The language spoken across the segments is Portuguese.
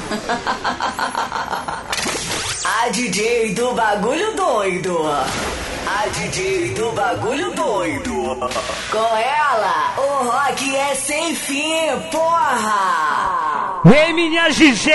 A DJ do bagulho doido. A DJ do bagulho doido. Com ela, o rock é sem fim, porra! Vem, minha DJ!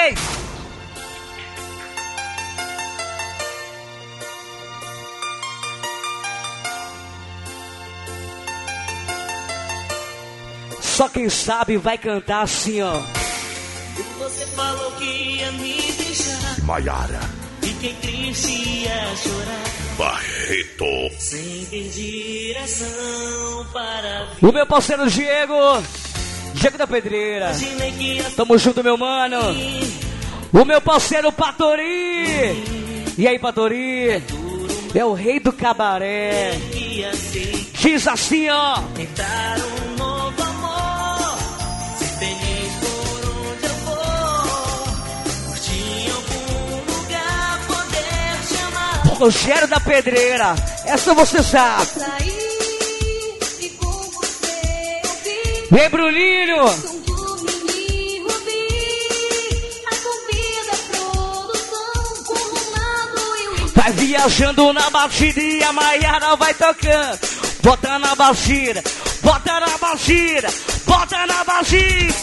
Só quem sabe vai cantar assim, ó. Você falou que ia me deixar, Maiara. fiquei triste e ia chorar, Barreto. sem ter direção para O meu parceiro Diego da Pedreira. imaginei que ia Tamo junto, meu mano. O meu parceiro Patori. E aí, Patori? É o rei do cabaré. ser, Diz assim, ó. tentar um novo amor, ser feliz por onde eu for, curtir algum lugar, poder te amar. Rogério da Pedreira. Essa você sabe. Sair e com você ouvir Vem, Bruninho. som do menino ouvir a convida produção com o Ronaldo e o Vai viajando na batida e a Maiara vai tocando. Bota na batida, bota na batida, bota na batida.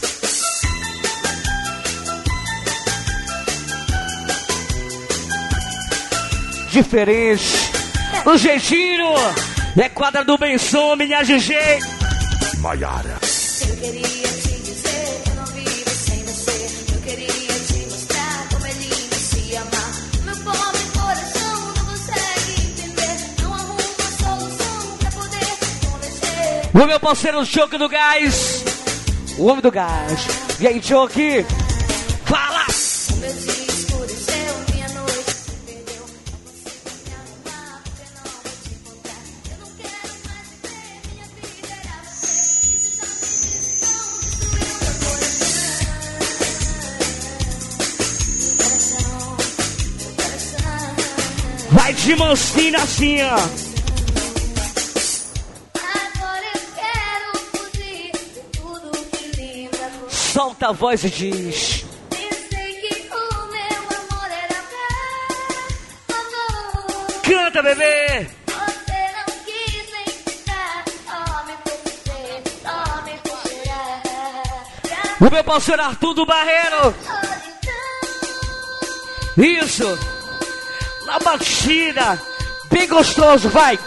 Diferente, do jeitinho, é quadra do Benção, minha GG. Maiara. Eu queria te dizer que eu não vivo sem você. Eu queria te mostrar como é lindo se amar. Meu pobre coração não consegue entender. Não arruma solução pra poder te convencer. O meu parceiro Choque do Gás, o homem do gás. E aí, Choque, fala! O meu dia escureceu, minha noite se perdeu. Não consigo me arrumar porque não vou te encontrar. Eu não quero mais viver, minha vida era você. Isso só me destruiu meu coração. Vai de mansinho assim, ó. Agora eu quero fugir de tudo que lembra você. Solta a voz e diz. Pensei que o meu amor era pra amor. Canta, bebê! Você não quis nem ficar, só me considerar. O meu parceiro Arthur do Barreiro. Isso! Na batida! Bem gostoso, vai!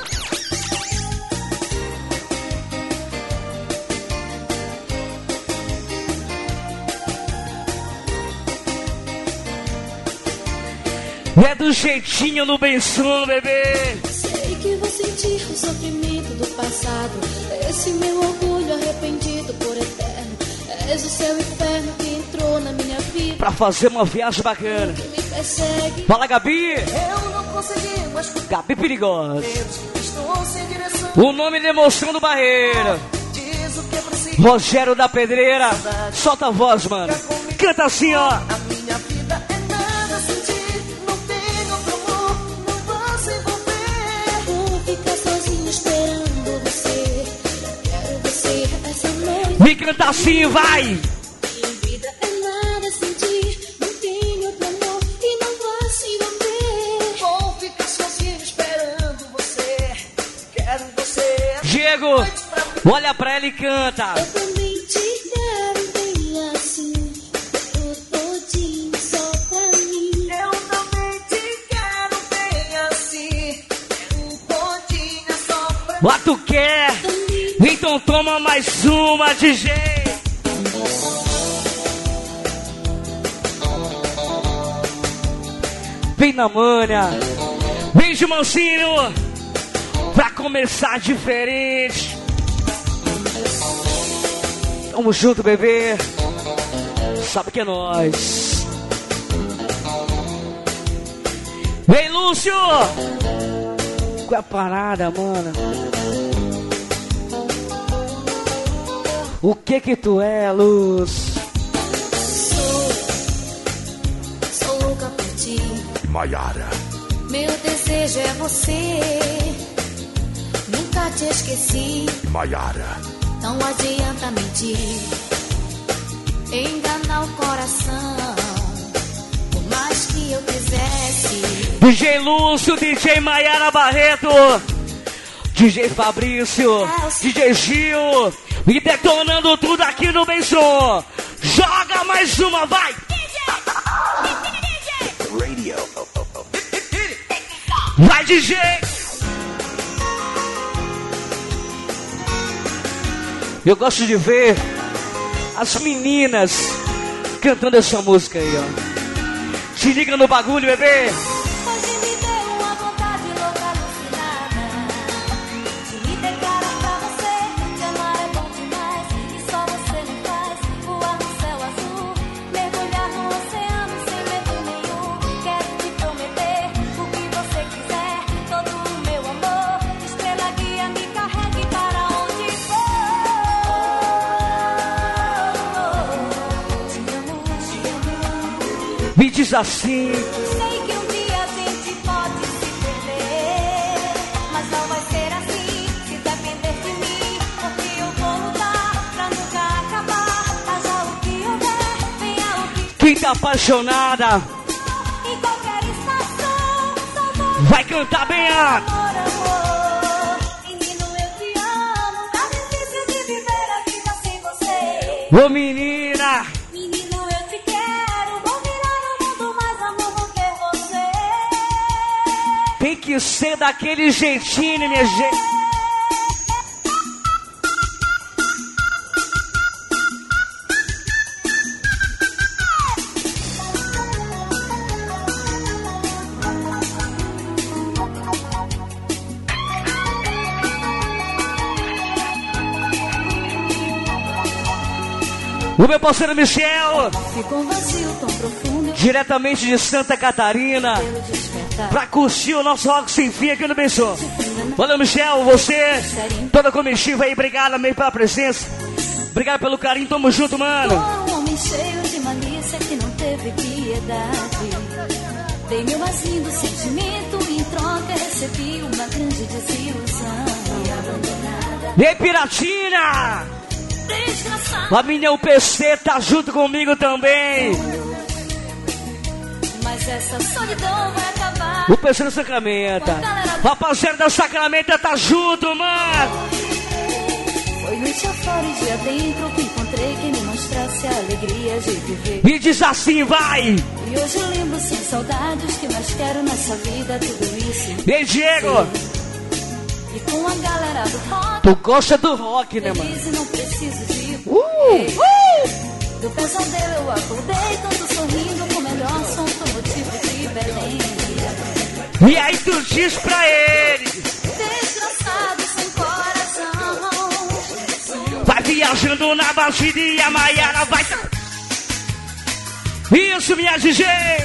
É do jeitinho no Benção, bebê! Sei que vou sentir o sofrimento do passado. Esse meu orgulho arrependido por eterno. És o seu inferno que entrou na minha vida. Pra fazer uma viagem bacana. Que me persegue. Fala, Gabi! Eu não consegui mais Gabi Perigosa. estou sem direção. O nome da emoção do Barreiro. Diz o que eu preciso. Rogério da Pedreira. Solta a voz, mano. Canta assim, ó. A minha vida é nada sem ti. Não tenho outro amor, não vou se envolver. Vou ficar sozinho esperando você. Quero você essa noite. Me canta assim, vai! Minha vida é nada sem ti. Não tenho outro amor e não vou se envolver. Vou ficar sozinho esperando você. Quero você. Diego, olha pra ela e canta. Eu também te quero bem assim. O todinho só pra mim. Eu também te quero bem assim. Um pontinho só pra Lá tu quer? Então toma mais uma, DJ. Vem na manha. Vem de mansinho. Pra começar diferente. Tamo junto, bebê. Sabe que é nóis. Vem, Lúcio. Qual é a parada, mano? O que tu é, Luz? Sou louca por ti. Maiara. Meu desejo é você. Nunca te esqueci. Maiara. Não adianta mentir. Enganar o coração. Por mais que eu quisesse. DJ Lúcio, DJ Maiara Barreto, DJ Fabrício, DJ Gil, e detonando tudo aqui no Benção. Joga mais uma, vai! Vai, DJ! Eu gosto de ver as meninas cantando essa música aí, ó. Se liga no bagulho, bebê! Hoje me deu uma vontade louca, alucinada, de me declarar pra você que amar é bom demais e só você me faz voar no céu azul, mergulhar no oceano sem medo nenhum. Quero te prometer o que você quiser, todo o meu amor. Estrela guia, me carregue para onde for. Te amo, te amo. Me diz assim. Sei que um dia a gente pode se perder, mas não vai ser assim se depender de mim, porque eu vou lutar pra nunca acabar. Haja o que houver, venha o que Quem tá apaixonada em qualquer estação, só vou vai cantar bem alto. amor, amor. Menino, eu te amo, tá difícil de viver a vida sem você. Ô menina, Menino, eu te quero, vou virar o mundo, mas amor, vou ter você. tem que ser daquele jeitinho, minha gente. O meu parceiro Michel, Ficou um vazio tão profundo diretamente de Santa Catarina, pelo despertar. pra curtir o nosso rock sem fim aqui no Benção. Valeu, Michel, você, toda a comitiva aí, obrigado também pela presença. Obrigado pelo carinho, tamo junto, mano. Um homem cheio de malícia que não teve piedade. Dei meu mais lindo sentimento e em troca recebi uma grande desilusão. E abandonada, Ei, Piratina! desgraçada. A minha UPC tá junto comigo também. Mas essa solidão vai acabar. UPC do Sacramento. Rapaziada da Sacramento tá junto, mano. Foi noite afora e dia dentro que encontrei quem me mostrasse a alegria de viver. E diz assim, vai. E hoje eu lembro sem saudades que mais quero nessa vida tudo isso. Ei, Diego, E com a galera do rock, tu gosta do rock, né, mano? feliz e não preciso de do pesadelo eu acordei, tanto sorrindo com o melhor som do motivo de Belém. E aí tu diz pra ele, Desgraçado sem coração. vai viajando na batida e a Maiara vai... Isso, minha DJ.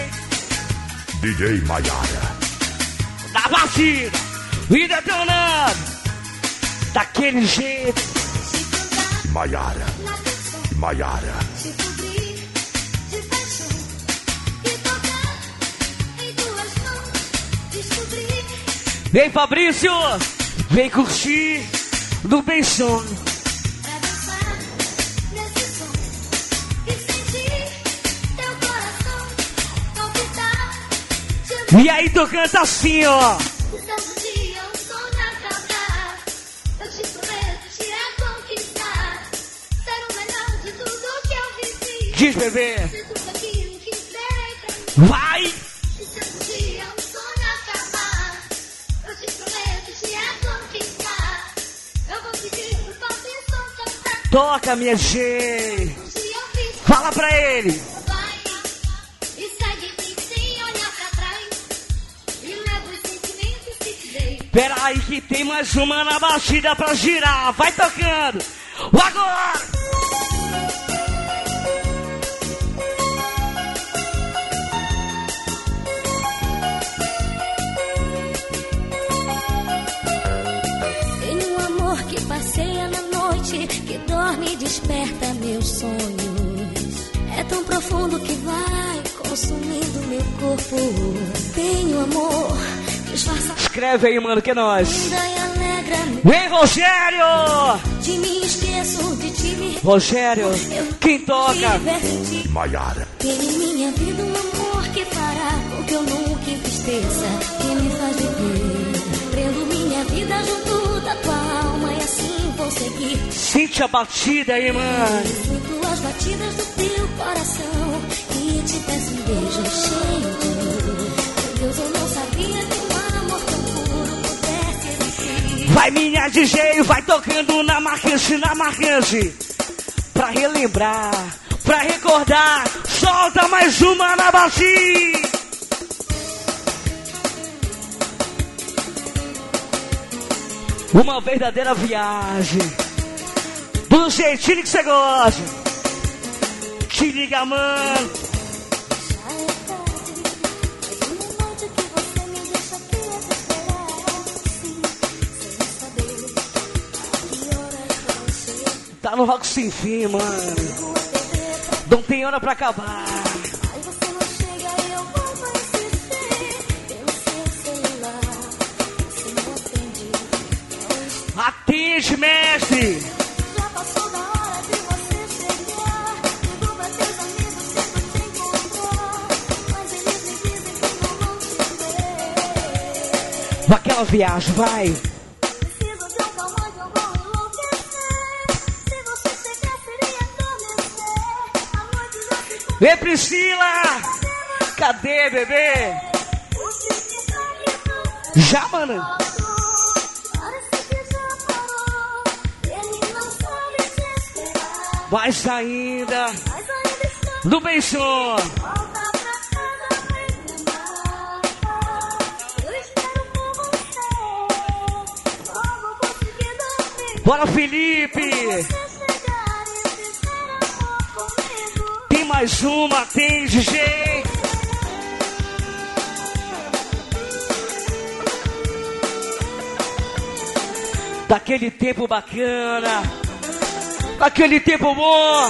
DJ Maiara. Na batida e detonando daquele jeito. Maiara. Maiara. Te cobrir de paixão e tocar em tuas mãos. Descobrir Vem, Fabrício, vem curtir do Benção. pra dançar nesse som e sentir teu coração palpitar. E aí tu canta assim, ó. Todo dia um sonho acabar. Eu te prometo te conquistar. Ser o melhor de tudo que eu vivi. Diz, bebê. Se tudo aquilo que sei pra mim. Vai. E se um dia um sonho acabar, eu te prometo te conquistar. Eu vou pedir pro Fabrício cantar. Toca, minha gente. Um dia eu fiz Fala pra ele. vai e segue em mim sem olhar pra trás. E leva os sentimentos que te dei. Pera aí que tem mais uma na batida pra girar. Vai tocando. Agora. Tem um amor que passeia na noite, que dorme e desperta meus sonhos. É tão profundo que vai consumindo meu corpo. Tem um amor que disfarça Escreve aí, mano, que é nós. linda e alegre grande. Vem, Rogério! De mim esqueço, de ti me Rogério, quem toca? diverti. Maiara, Tem em minha vida um amor que fará com que eu nunca entristeça, que me faz viver. Prendo minha vida junto da tua alma e assim vou seguir. Sente a batida aí, mãe. Sinto as batidas do teu coração e te peço um beijo cheio de amor. Deus, eu não sabia que um amor tão puro pudesse existir. Vai, minha DJ, vai tocando na marquise, pra relembrar, pra recordar. Solta mais uma na bacia. Uma verdadeira viagem, do jeitinho que você gosta. Te liga, mano. Já é tarde, mas uma noite que você me deixa aqui a te esperar. Sim, sem saber a que horas vai ser. Tá no Rock Sem Fim, mano. Ligo a TV pra Não tem hora pra acabar. aí você não chega e eu volto a insistir. Pelo seu celular, você não atende. Atende, mestre. Já passou da hora de você chegar. Ligo pra teus amigos, tento te encontrar. Mas eles me dizem que não vão te ver. Aquela viagem, vai. Preciso de um calmante, eu vou enlouquecer. Se você chegar, seria adormecer. A noite já se foi. Vem, Priscila. Cadê, bebê? O que tá aqui Já, mano. parece que já parou. Ele não sabe te esperar. Mais ainda. Mas ainda está. Do Benção. Volta pra casa, vem me amar. Eu espero por você. Só vou conseguir dormir. Bora, Felipe. Você chegar e fizer amor comigo. Tem mais uma, tem, DJ. Daquele tempo bacana. Daquele tempo bom.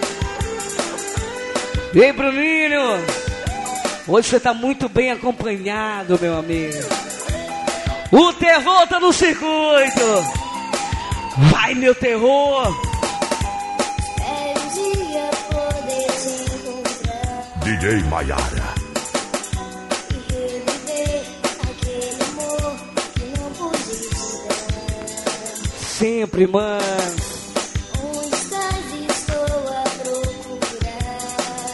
Ei, Bruninho. Hoje você tá muito bem acompanhado, meu amigo. O terror tá no circuito. Vai, meu terror. É um dia poder te encontrar DJ Maiara, e reviver aquele amor que não pude te dar. Sempre, mano. Onde estás? Estou a procurar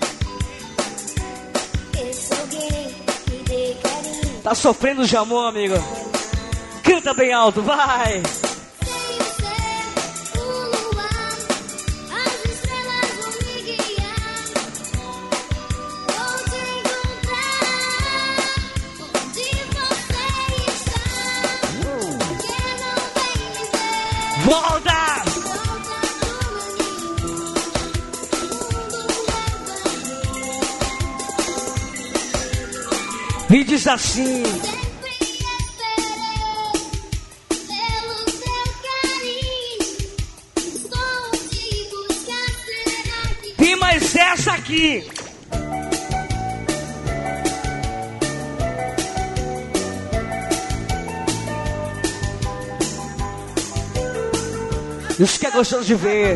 esse alguém que dê carinho. Tá sofrendo de amor, amigo. Canta bem alto, vai. Sem o céu, o luar, as estrelas vão me guiar. Vou te encontrar onde você está. Porque não vem me ver. Volta! Volta no meu ninho, mundo leva. Me diz assim. Sempre esperei pelo teu carinho. Estou te buscar, será que Tem mais essa aqui. Isso que é gostoso de ver.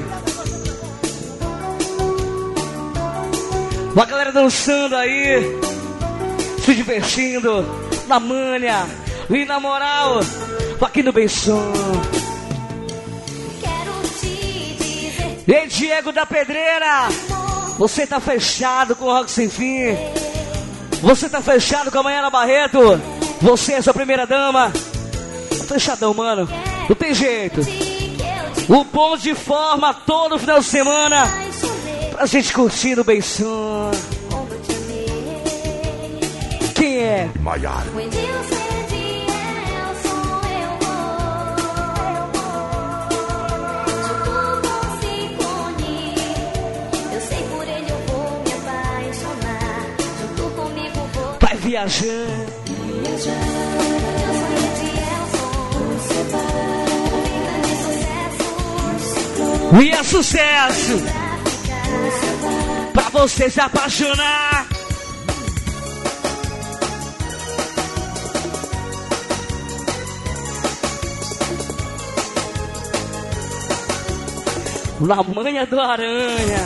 Uma galera dançando aí, se divertindo, na manha e na moral, aqui no Benção. quero te dizer Ei, Diego da Pedreira, você tá fechado com o Rock Sem Fim. Você tá fechado com a Maiara Barreto. Você é sua primeira dama. Fechadão, mano. Não tem jeito. que eu te O Bonde forma todo final de semana faz chover. pra gente curtir no Benção. Como eu te amei. Quem é? Maiara, When you said yes, eu vou. Junto com Ciclone, eu sei por ele eu vou me apaixonar. Junto comigo vou Vai viajando. viajar. Eu sonhei de Elson, vida de sucesso. E é sucesso Pra ficar. pra você se apaixonar. Na manha do aranha.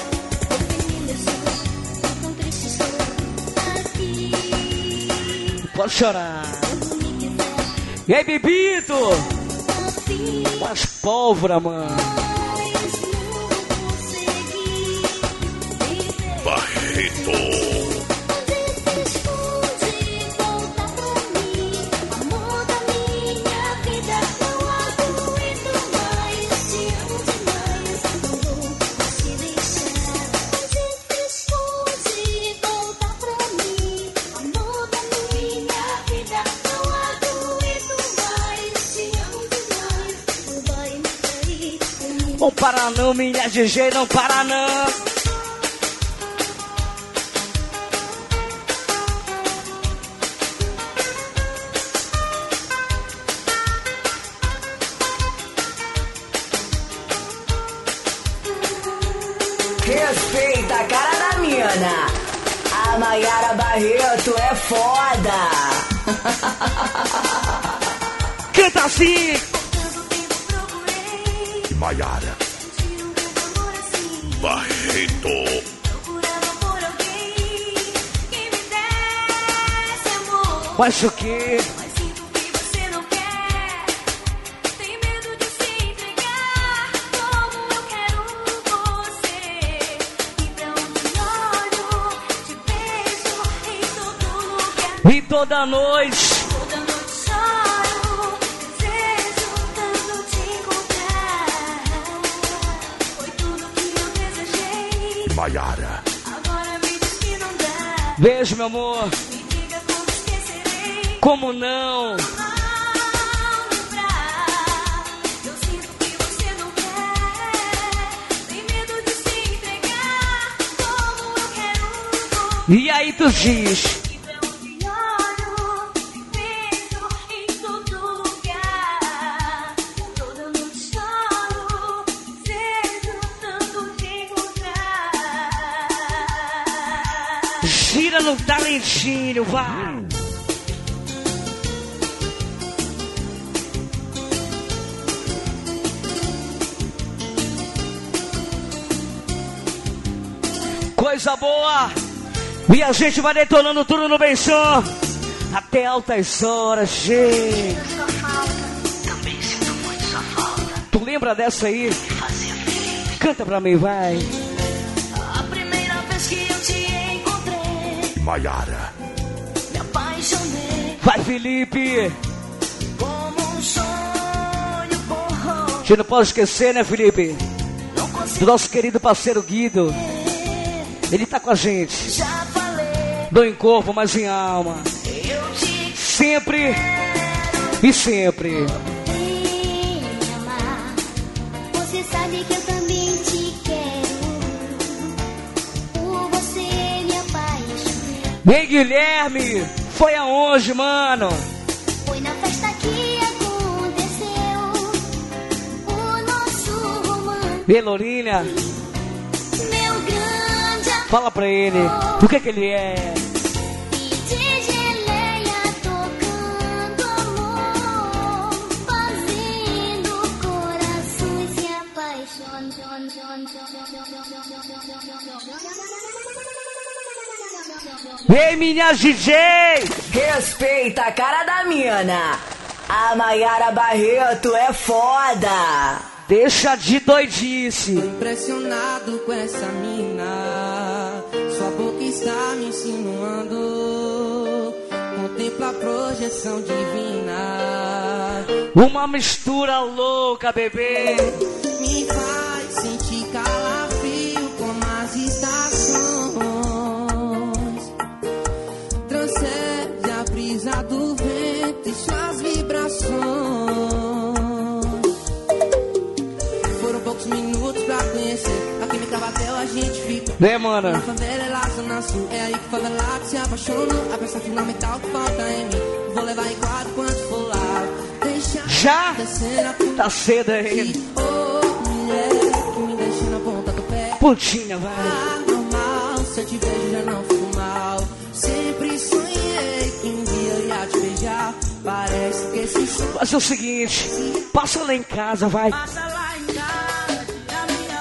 Pode chorar. E aí, Bebito? Faz pólvora, mano. Barreto. Não para não, minha GG, não para não. Respeita a cara da mina. A Maiara Barreto é foda. Canta assim. Maiara Barreto. Mas o quê? Mas sinto que você não quer. Tem medo de se entregar como eu quero você. Então te olho, te beijo em todo lugar. E toda noite. Toda noite choro, desejo tanto te encontrar. Foi tudo que eu desejei. Maiara Agora me diz que não dá. Beijo, meu amor. Me diga como esquecerei. Como não? Não lembrar. Eu sinto que você não quer. Tem medo de se entregar como eu quero você. E aí tu diz. Então te olho, te vejo em todo lugar. Toda noite choro, desejo tanto te encontrar. Gira no talentinho, vai. Coisa boa. E a gente vai detonando tudo no bem som. Até altas horas, gente. Também sinto muito sua falta. Tu lembra dessa aí? Me fazia feliz. Canta pra mim, vai. A primeira vez que eu te encontrei, Maiara me apaixonei Vai, Felipe. como um sonho por A gente não pode esquecer, né, Felipe? Não Do consigo nosso querido parceiro Guido. Ele tá com a gente. já falei. Não em corpo, mas em alma. Eu te Sempre e sempre. Vem me amar. Você sabe que eu também te quero. Por você me apaixonei. Bem, Guilherme. Foi aonde, mano? Foi na festa que aconteceu o nosso romance. Bem, Lourinha. Meu grande amor. Fala pra ele. O que ele é? E de geleia tocando amor, fazendo corações se apaixonar. Vem, minha DJ. Respeita a cara da mina. A Maiara Barreto é foda. Deixa de doidice. Impressionado com essa mina, sua boca está me insinuando. Contempla a projeção divina. Uma mistura louca, bebê. Me faz sentir calafrio como as estações. Transcende a brisa do vento e suas vibrações. Foram poucos minutos pra conhecer. A química bateu, a gente fica. Né, mana? Na favela é lá, zona sul. É aí que o favelado se apaixona. A peça fundamental que falta em mim. Vou levar em quadro quando for lá. Deixa Já? descer a tua Tá cedo ainda. oh, mulher, que me deixa na ponta do pé. Pontinha, vai. Normal, se eu te vejo já não fico mal. Sempre sonhei que um dia eu ia te beijar. Parece que esse sonho Faz o seguinte. Passa lá em casa, vai. passa lá em casa. A minha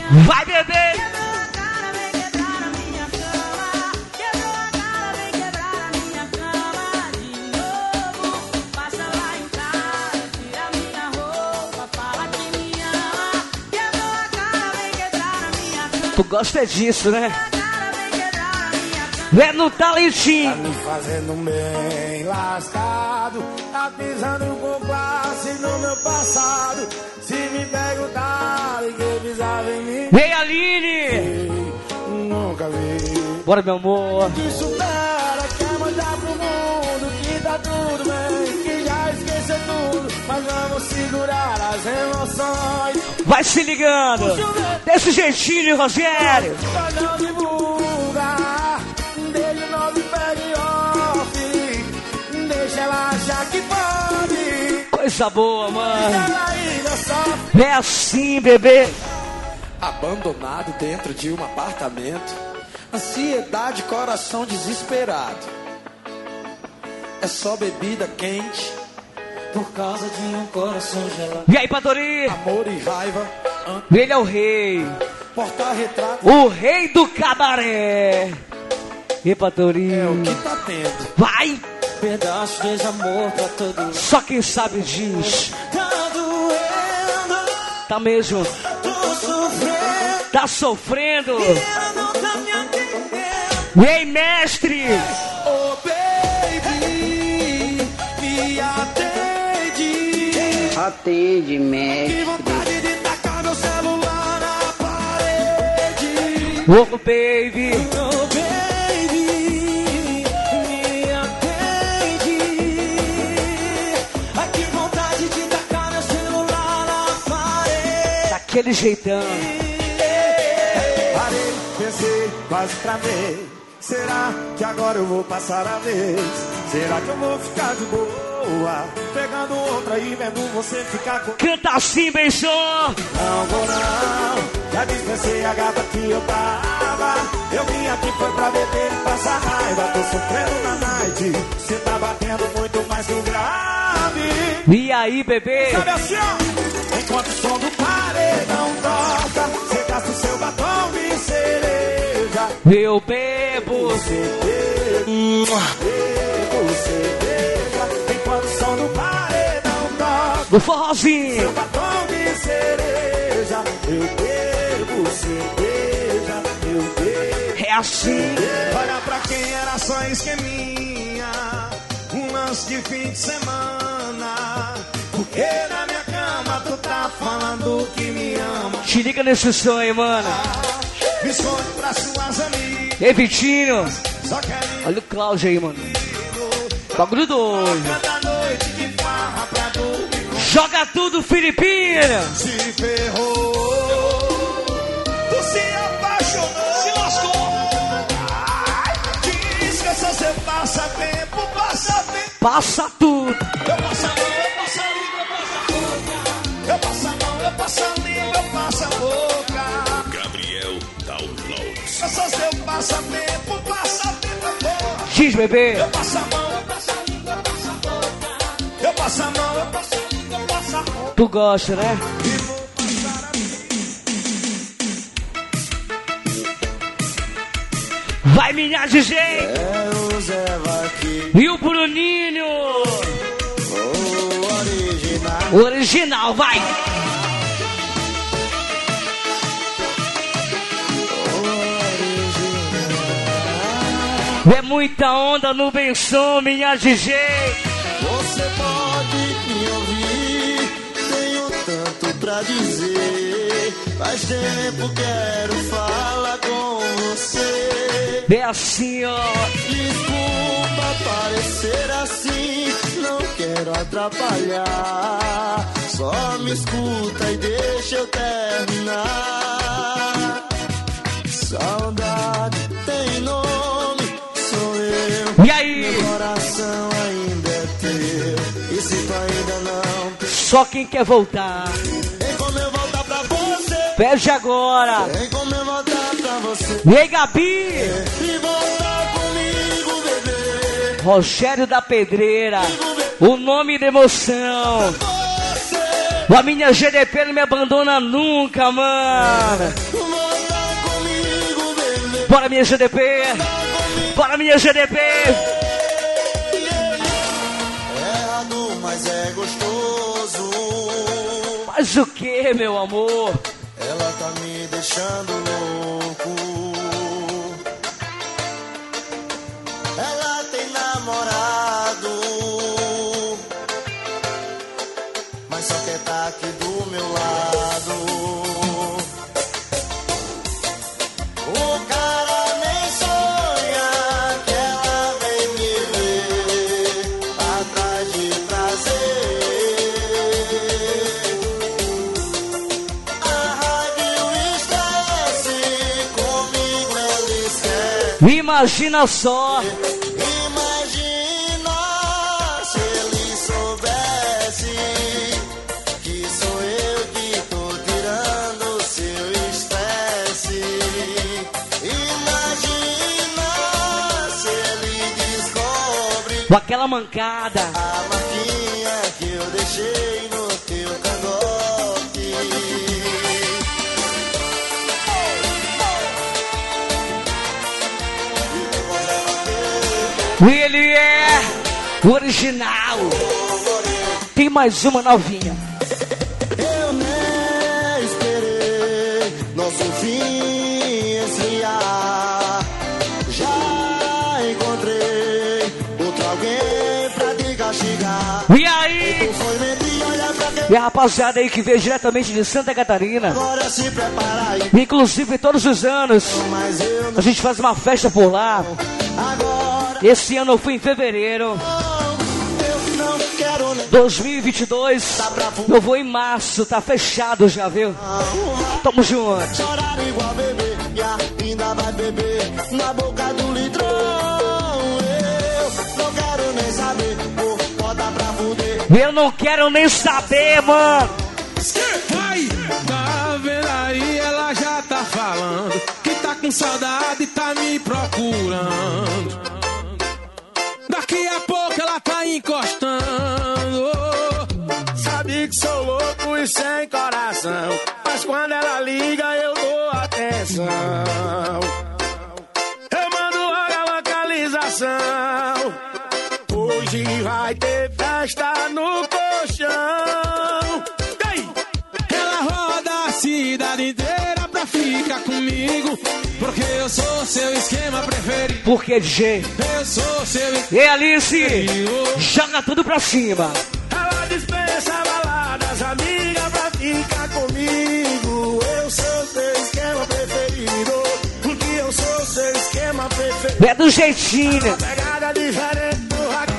Vai, bebê! Quebrou a cara, vem quebrar a minha cama. Quebrou a cara, vem quebrar a minha cama. De novo, passa lá em casa, tira minha roupa, fala que me ama. Quebrou a cara, vem quebrar a minha cama. Tu gosta disso, né? A cara, vem quebrar a minha cama. É no talentinho. Me fazendo bem lascado, tá pisando com classe no meu passado. Se me perguntarem que pisava em mim, Vem, Aline! nunca vi. Bora, meu amor. Que supera, quer mandar pro mundo que tá tudo bem, que já esqueceu tudo, mas vamos segurar as emoções. Vai se ligando. Desse jeitinho, Rogério. Mas não divulga, deixa o nome pegue off, deixa ela achar que pode. Coisa boa, mano. Ela ainda sofre. É assim, bebê. Abandonado dentro de um apartamento, ansiedade, coração desesperado. É só bebida quente por causa de um coração gelado. E aí, Patori? Amor e raiva, Ele é o rei. porta-retrato O rei do cabaré. E Patori? é o que tá tendo. Vai. Pedaço de amor pra todo. Só quem sabe diz. Tá doendo, Tá mesmo. tô sofrendo, Tá sofrendo. ela não tá me atendendo. Ei, mestre. Oh baby, me atende. Atende, Que mestre. vontade de tacar meu celular na parede. Ô, baby. Oh baby, me atende. Ai que vontade de tacar meu celular na parede. Daquele jeitão. Parei, pensei, quase travei. Será que agora eu vou passar a vez? Será que eu vou ficar de boa? Pegando outra e vendo você ficar com... Canta assim, bem som. Não vou não, já dispensei a gata que eu tava. Eu vim aqui foi pra beber e passar raiva. Tô sofrendo na night, cê tá batendo muito mais que o grave. E aí, bebê? Sabe assim, ó, enquanto o som do paredão toca, cê gasta o seu batom de cereja. Eu bebo. Bebo cerveja, enquanto o som do paredão toca, No forrozinho. seu batom de cereja. Eu bebo cerveja, eu bebo. É assim. Olha pra quem era só esqueminha, um lance de fim de semana. Porque na minha cama tu tá falando que me ama. Te liga nesse sonho, mano. Me esconde pra suas amigas, Ei, Vitinho. só querem Olha o Cláudio aí, mano. Bagulho doido. cada noite de farra pra dormir. Joga tudo, Filipina. Se ferrou, tu se apaixonou, se lascou. Diz que eu sou seu passatempo, passatempo. Passa tudo. Eu passo a mão, eu passo a língua, eu passo a boca. Eu passo a mão, eu passo a língua, eu passo a boca. Gabriel Downloads. Eu sou seu passatempo, passatempo é boa. Diz, bebê. Eu passo a mão, eu passo a língua, eu passo a boca. Eu passo a mão, eu passo a língua, eu passo a boca. Tu gosta, né? E vou passar a vida. Vai, minha DJ. É o Zé Vaquinho, E o Bruninho. o original. O original, vai. É muita onda no Benção, minha DJ. Você pode me ouvir, tenho tanto pra dizer. Faz tempo quero falar com você. É assim, ó. Desculpa parecer assim, não quero atrapalhar. Só me escuta e deixa eu terminar. Saudade tem nome, sou eu. E aí? Meu coração ainda é teu. E se tu ainda não Só quem quer voltar. tem como eu voltar pra você, Pede agora. tem como eu voltar pra você. E aí, Gabi? E voltar comigo, bebê. Rogério da Pedreira. O nome da emoção. A minha GDP não me abandona nunca, mano. Bora, minha GDP. Bora, minha GDP. Errado, mas é gostoso. Mas o que, meu amor? Ela tá me deixando louco. Ela tem namorado, mas só quer tá aqui do meu lado. O cara nem sonha que ela vem me ver atrás de prazer. A raiva e o estresse comigo ela esquece. Imagina só. Imagina se ele soubesse que sou eu que tô tirando o seu estresse. Imagina se ele descobre Com aquela mancada. a marquinha que eu deixei no teu cangote. Ele é o original. Tem mais uma novinha. Eu nem esperei nosso fim esfriar. Já encontrei outro alguém pra te castigar. E aí? Foi mentir, olha pra quem E a rapaziada aí que veio diretamente de Santa Catarina. agora se prepara aí. Inclusive todos os anos Mas eu a não gente faz uma festa por lá. agora. Esse ano eu fui em fevereiro. Eu não quero nem 2022 eu vou em março, tá fechado já, viu? Tamo junto. chorar igual bebê e ainda vai beber na boca do litrão. Eu não quero nem saber, vou botar pra fuder. Eu não quero nem saber, mano. Vai, tá vendo aí, ela já tá falando que tá com saudade e tá me procurando. Daqui a pouco ela tá encostando. Sabe que sou louco e sem coração, mas quando ela liga eu dou atenção. Eu mando logo a localização. Hoje vai ter festa no colchão. Ela roda a cidade inteira pra ficar comigo, porque eu sou seu esquema preferido. Por que, DJ? Eu sou seu esquema E Alice, joga tudo pra cima. Ela dispensa baladas, amiga, pra ficar comigo. Eu sou seu esquema preferido, porque eu sou seu esquema preferido. É do jeitinho. Pegada diferente do rock.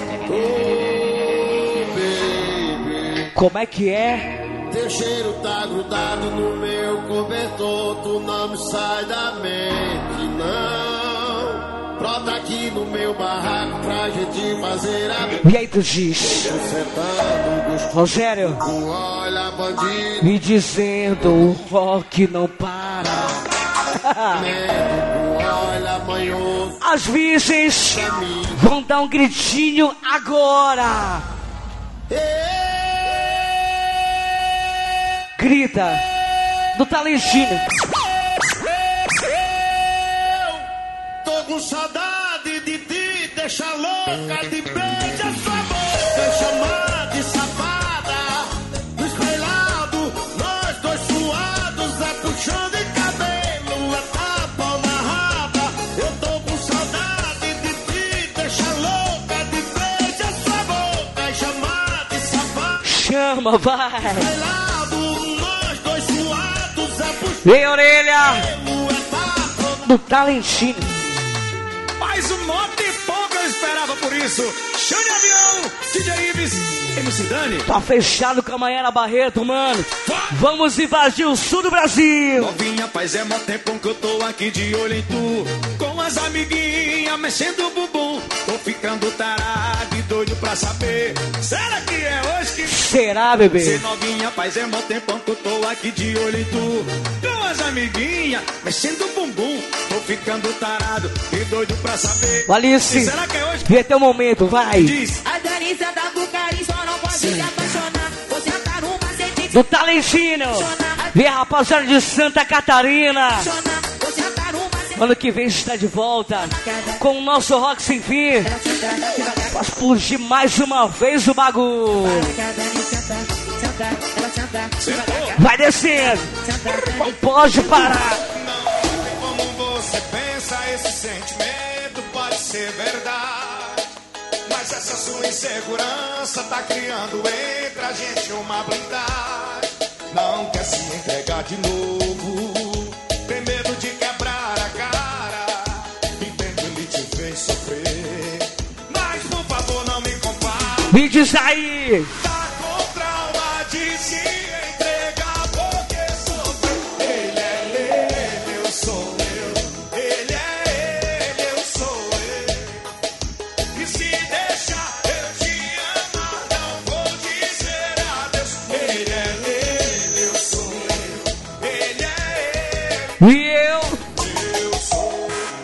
Como é que é? Teu cheiro tá grudado no meu cobertor, tu não me sai da mente, não. Brota aqui no meu barraco pra gente fazer a E aí tu diz, sentando Rogério, com olha bandido, me dizendo o rock não para. com olha manhoso. As virgens vão dar um gritinho agora. Grita do Talentinho. Tô com saudade de ti, deixa louca de beija sua boca, chamar de safada. No espelhado, nós dois suados, é puxão de cabelo, é tapa na raba. Eu tô com saudade de ti, deixa louca de beija sua boca, chamar de safada. Chama, vai. Espelhado, nós dois suados, é puxão Vem, orelha é tapa. do Talentinho. Mais um monte de pouco eu esperava por isso. Chame avião, DJ Ives, MC Dani. Tá fechado com a Maiara Barreto, mano. Vamos invadir o sul do Brasil. Novinha, paz, é mó tempão que eu tô aqui de olho em tu. Com as amiguinhas mexendo o bumbum. Tô ficando tarado e doido pra saber. Será que é hoje que... Será, bebê? Cê novinha, paz, é mó tempão que eu tô aqui de olho em tu. Com as amiguinhas mexendo o bumbum. Tô ficando tarado e doido pra saber. Alice, Será que é hoje? vê teu momento, vai. Diz. A delícia da Bucari só não pode se apaixonar. Você tá no macete de Do Talentinho. Vem, rapaziada de Santa Catarina. apaixonar. Você tá no macete Ano que vem está de volta com o nosso Rock Sem Fim. Pra explodir mais uma vez o bagulho. Vai descendo. Não pode parar. Como você pensa, esse sentimento pode ser verdade. Mas essa sua insegurança tá criando entre a gente uma blindagem. Não quer se entregar de novo, tem medo de quebrar a cara. Entendo, ele te fez sofrer, mas por favor não me compare. Me diz aí. Tá com trauma de se entregar porque sofreu. Ele é ele, eu sou eu. Ele é ele, eu sou eu. E se deixar eu te amar, não vou dizer adeus. Ele é ele, eu sou eu. Ele é ele, E eu. eu sou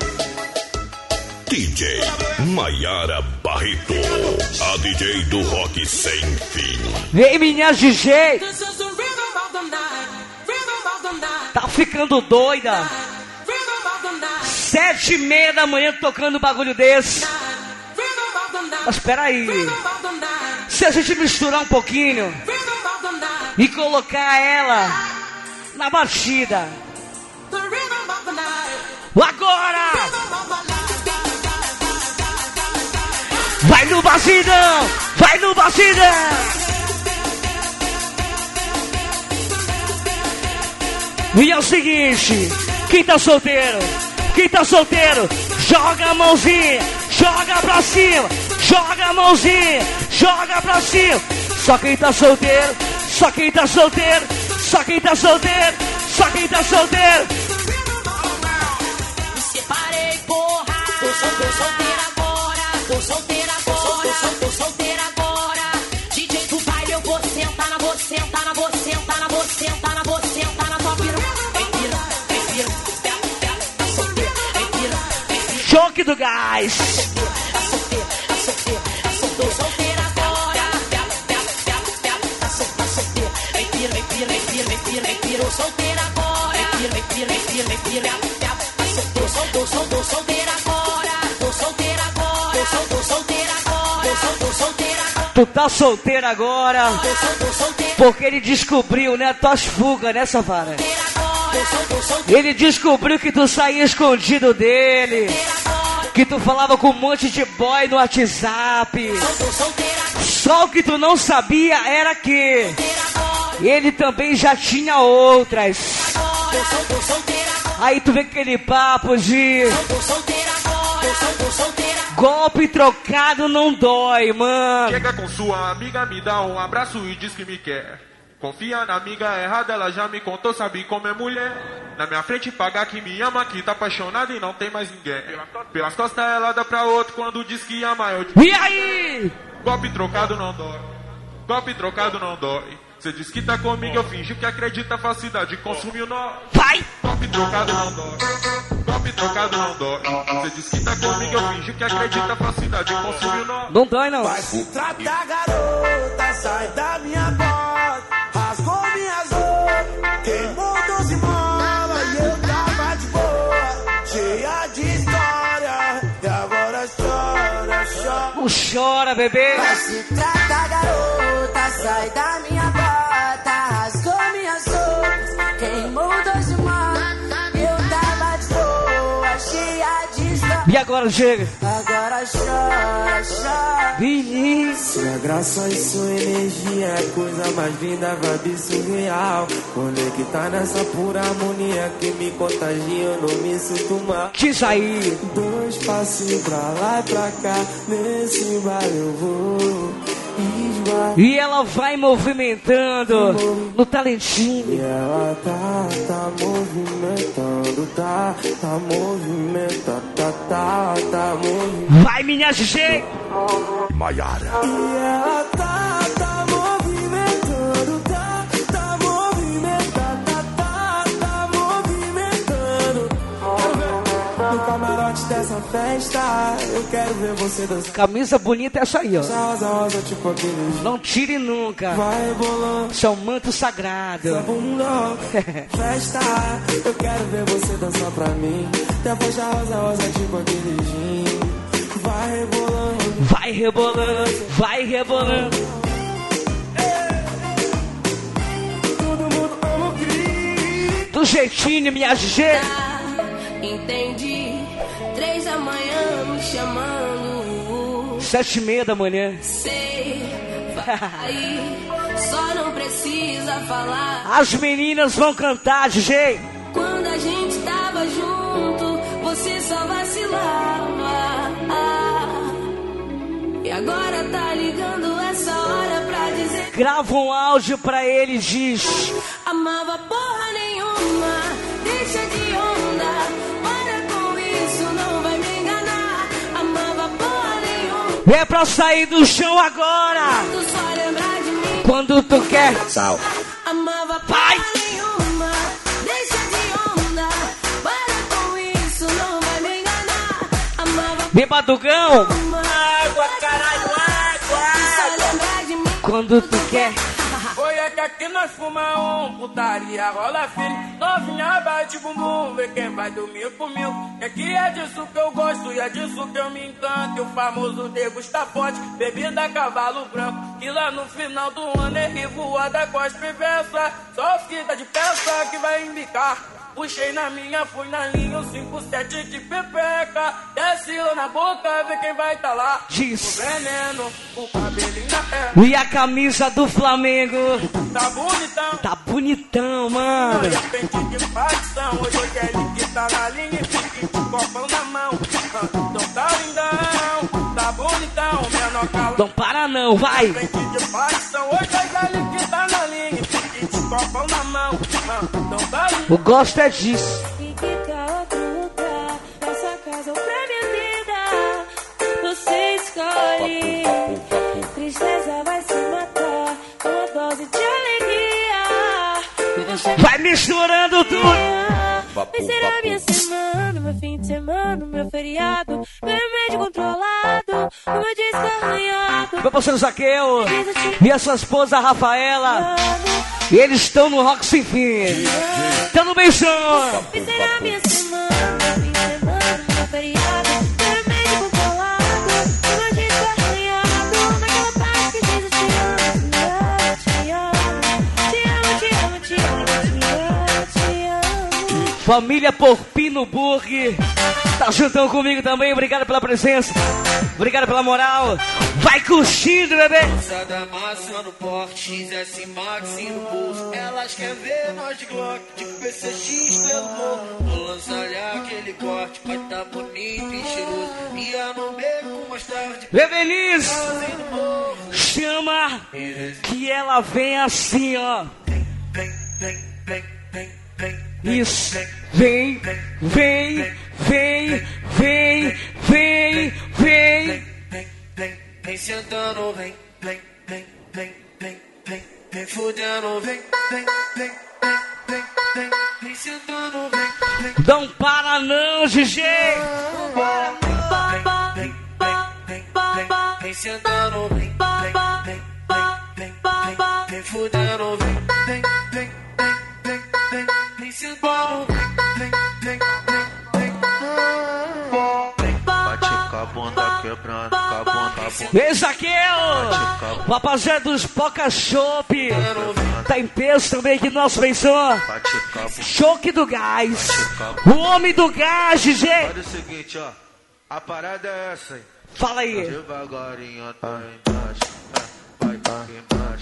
DJ Maiara Barreto, a DJ do Rock Sem Fim. Vem, minha DJ. This is the rhythm of the night. Rhythm of the night. Tá ficando doida. Rhythm of the night. 7:30 da manhã tocando bagulho desse. Rhythm of the night. Mas peraí. Rhythm of the night. Se a gente misturar um pouquinho Rhythm of the night. e colocar ela na batida. The rhythm of the night. Agora! Rhythm of the night. Vai no batidão! Vai no batidão! E é o seguinte, quem tá solteiro, joga a mãozinha, joga pra cima, joga a mãozinha, joga pra cima. Só quem tá solteiro, só quem tá solteiro, só quem tá solteiro, só quem tá solteiro. Me separei, porra. Tô solteira agora. Tô solteira agora. Tô solteira agora. DJ do baile, eu vou sentar na você, sentar na você, sentar na você, sentar na você, sentar na tua piru. Vem pira, tá solteira. Vem pira, Choque do gás. tá solteira. Tô solteira agora. Tá solteira. Vem pira, tô solteira agora. Vem pira. Tô solteira agora. Tô solteira agora. Tô solteira agora. Tô solteira agora. Tu tá solteiro agora, Tô solteira porque ele descobriu, né, tuas fugas, né, safada? agora. Tô solteira Ele descobriu que tu saía escondido dele, agora. que tu falava com um monte de boy no WhatsApp. Tô solteira Só o que tu não sabia era que agora. ele também já tinha outras. Tô solteira agora. Aí tu vê aquele papo de Tô solteira agora. Tô solteira agora. golpe trocado não dói, mano. Chega com sua amiga, me dá um abraço e diz que me quer. Confia na amiga errada, ela já me contou, sabe como é mulher. Na minha frente paga que me ama, que tá apaixonada e não tem mais ninguém. Pelas costas ela dá pra outro quando diz que ama eu. E aí? Golpe trocado não dói. Golpe trocado não dói. Você diz que tá comigo, eu finjo que acredita, falsidade consumiu nó. Vai! Golpe trocado não dói. Golpe trocado não dói. Você diz que tá comigo, eu finjo que acredita, falsidade consumiu nó. Não dói não. Vai se tratar, garota, sai da minha porta. Rasgou minhas roupas, queimou 12 molas e eu tava de boa, cheia de história. E agora chora. Não chora, bebê. Vai se tratar, garota, sai da minha bota, rasgou minhas roupas, queimou 12 malas, eu tava de boa, cheia de história. E agora chega. Agora chora. Vinícius. Sua graça e sua energia é coisa mais linda, vibe surreal. Conectar nessa pura harmonia que me contagia, eu não me sinto mal. Diz aí. 2 passinhos pra lá e pra cá, nesse bar eu vou esbar. E ela vai movimentando no talentinho. E ela tá movimentando, tá movimentando, tá movimentando. Vai, minha DJ. Maiara. E ela tá movimentando, tá movimentando, tá movimentando. No camarote camarote dessa festa. Eu quero ver você dançar. Camisa bonita é essa aí, ó. Rosa, rosa, tipo aquele. Não tire nunca. Vai rebolando. Isso é um manto sagrado. Essa bunda, festa. Eu quero ver você dançar pra mim. Depois da rosa, rosa, tipo aquele gin. Vai rebolando. Vai rebolando, vai rebolando. Todo mundo ama o Cris. Do jeitinho, minha G. Entendi. 3 da manhã me chamando. 7h30 da manhã. Sei, vai. Só não precisa falar. As meninas vão cantar, DJ. Quando a gente tava junto, você só vacilava. E agora tá ligando essa hora pra dizer. Grava um áudio pra ele, diz. Amava porra nenhuma, deixa de onda. Para com isso, não vai me enganar. Amava porra nenhuma. É pra sair do chão agora. Tu só lembrar de mim. Quando tu quer. Sal. Amava Vai. porra nenhuma, deixa de onda. Para com isso, não vai me enganar. Amava Bebadugão. água, caralho, água. Tu só lembrar de mim. Quando tu quer. Oi, é que aqui nós fuma putaria, rola filho. Novinha bate bumbum, vê quem vai dormir comigo. Que aqui é disso que eu gosto e é disso que eu me encanto. E o famoso degusta forte, bebida cavalo branco. E lá no final do ano ele voa da costa e versa. Só fita de peça que vai embicar. Puxei na minha, fui na linha, o 5-7 de pepeca. Desce lá na boca, vê quem vai tá lá. Diz. O veneno, o cabelinho na pé. E a camisa do Flamengo. Tá bonitão. Tá bonitão, mano. Olha, pente de facção. Hoje eu quero que tá na linha e fique com o copão na mão. Então tá lindão, tá bonitão, menor cala. Não para não, vai. Pente de facção. Hoje eu quero que tá na linha e fique com o copão na mão. Então tá lindão. O gosto é disso. E que tá outro lugar, essa casa ou pra minha vida, você escolhe. Tristeza vai se matar com uma dose de alegria. Vai misturando tudo. Vai ser a minha semana, meu fim de semana, meu feriado, meu remédio controlado, o meu disco arranhado. Meu parceiro Zaqueu e a sua esposa Rafaela. E eles estão no Rock Sem Fim. Estão no beijão. Vai ser a minha semana, meu fim de semana, meu feriado, meu remédio controlado, o meu disco arranhado. Naquela parte que diz eu te amo, te amo, te amo, te amo, te amo, te amo. Família Porpino Burg. Tá juntão comigo também. Obrigado pela presença. Obrigado pela moral. Vai curtindo, bebê. Moçada massa no porte, XS Max no bolso. Elas querem ver nós de Glock, de PCX pelo morro. Vou lançar-lhe aquele corte, vai tá bonito e cheiroso. Ia no beco mais tarde. Bebeliz, chama que ela vem assim, ó. Isso, vem, vem, vem, vem, vem, vem. Vem sentando, vem, vem, vem, vem, vem, vem, vem fudendo, vem, vem, vem, vem, vem, vem sentando, vem, vem. Não para não, DJ. Vem, vem, vem, vem sentando, vem, vem, vem, vem, vem, vem fudendo, vem, vem, vem, vem, vem, vem sentando, vem, vem, vem, vem. Bate com a bunda quebrando, com a bunda. Esse aqui é o rapaziada dos Poca Shop. Tá em peso também aqui no nosso pensão. Choque do gás. O homem do gás, DJ. Olha o seguinte, ó. A parada é essa, hein? Fala aí. Devagarinho tá embaixo. Vai embaixo.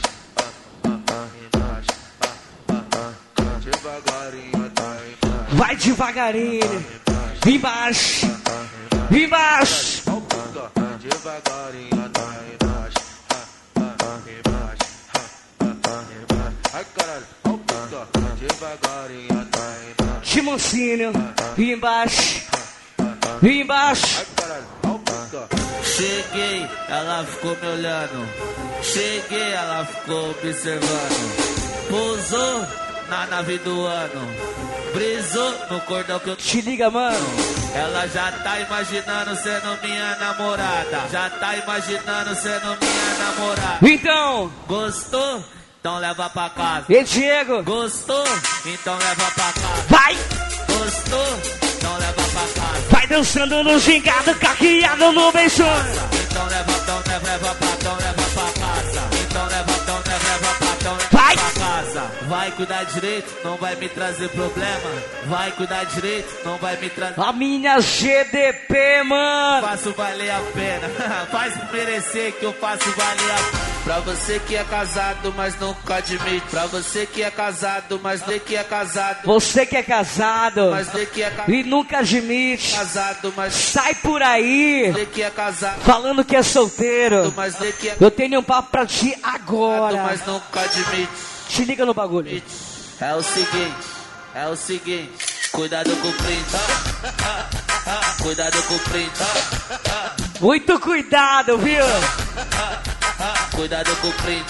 Embaixo. Devagarinho tá embaixo. Vai devagarinho. Embaixo. Embaixo. Devagarinho tá embaixo. Embaixo. Ai caralho. Devagarinho tá embaixo. Timoncínio. Embaixo. Embaixo. Cheguei, ela ficou me olhando. Cheguei, ela ficou observando. Pousou, na nave do ano. Brisou no cordão que eu... Te liga, mano. Ela já tá imaginando sendo minha namorada. Já tá imaginando sendo minha namorada. Então. Gostou? Então leva pra casa. E Diego? Gostou? Então leva pra casa. Vai! Gostou? Então leva pra casa. Vai dançando no gingado, caqueado no beijo. Então leva pra casa. Então leva vai! Pra casa. Vai cuidar direito, não vai me trazer problema. Vai cuidar direito, não vai me trazer... A minha GDP, mano. Faço valer a pena. Faz merecer que eu faço valer a pena. Pra você que é casado, mas nunca admite. Pra você que é casado, mas vê que é casado. Você que é casado, mas vê que é casado e nunca admite. Casado, mas sai por aí vê que é casado. Falando que é solteiro. Mas vê que é... Eu tenho um papo pra ti agora. Mas nunca admite. Te liga no bagulho. É o seguinte, cuidado com o print. Cuidado com o print. Muito cuidado, viu? Cuidado com o print.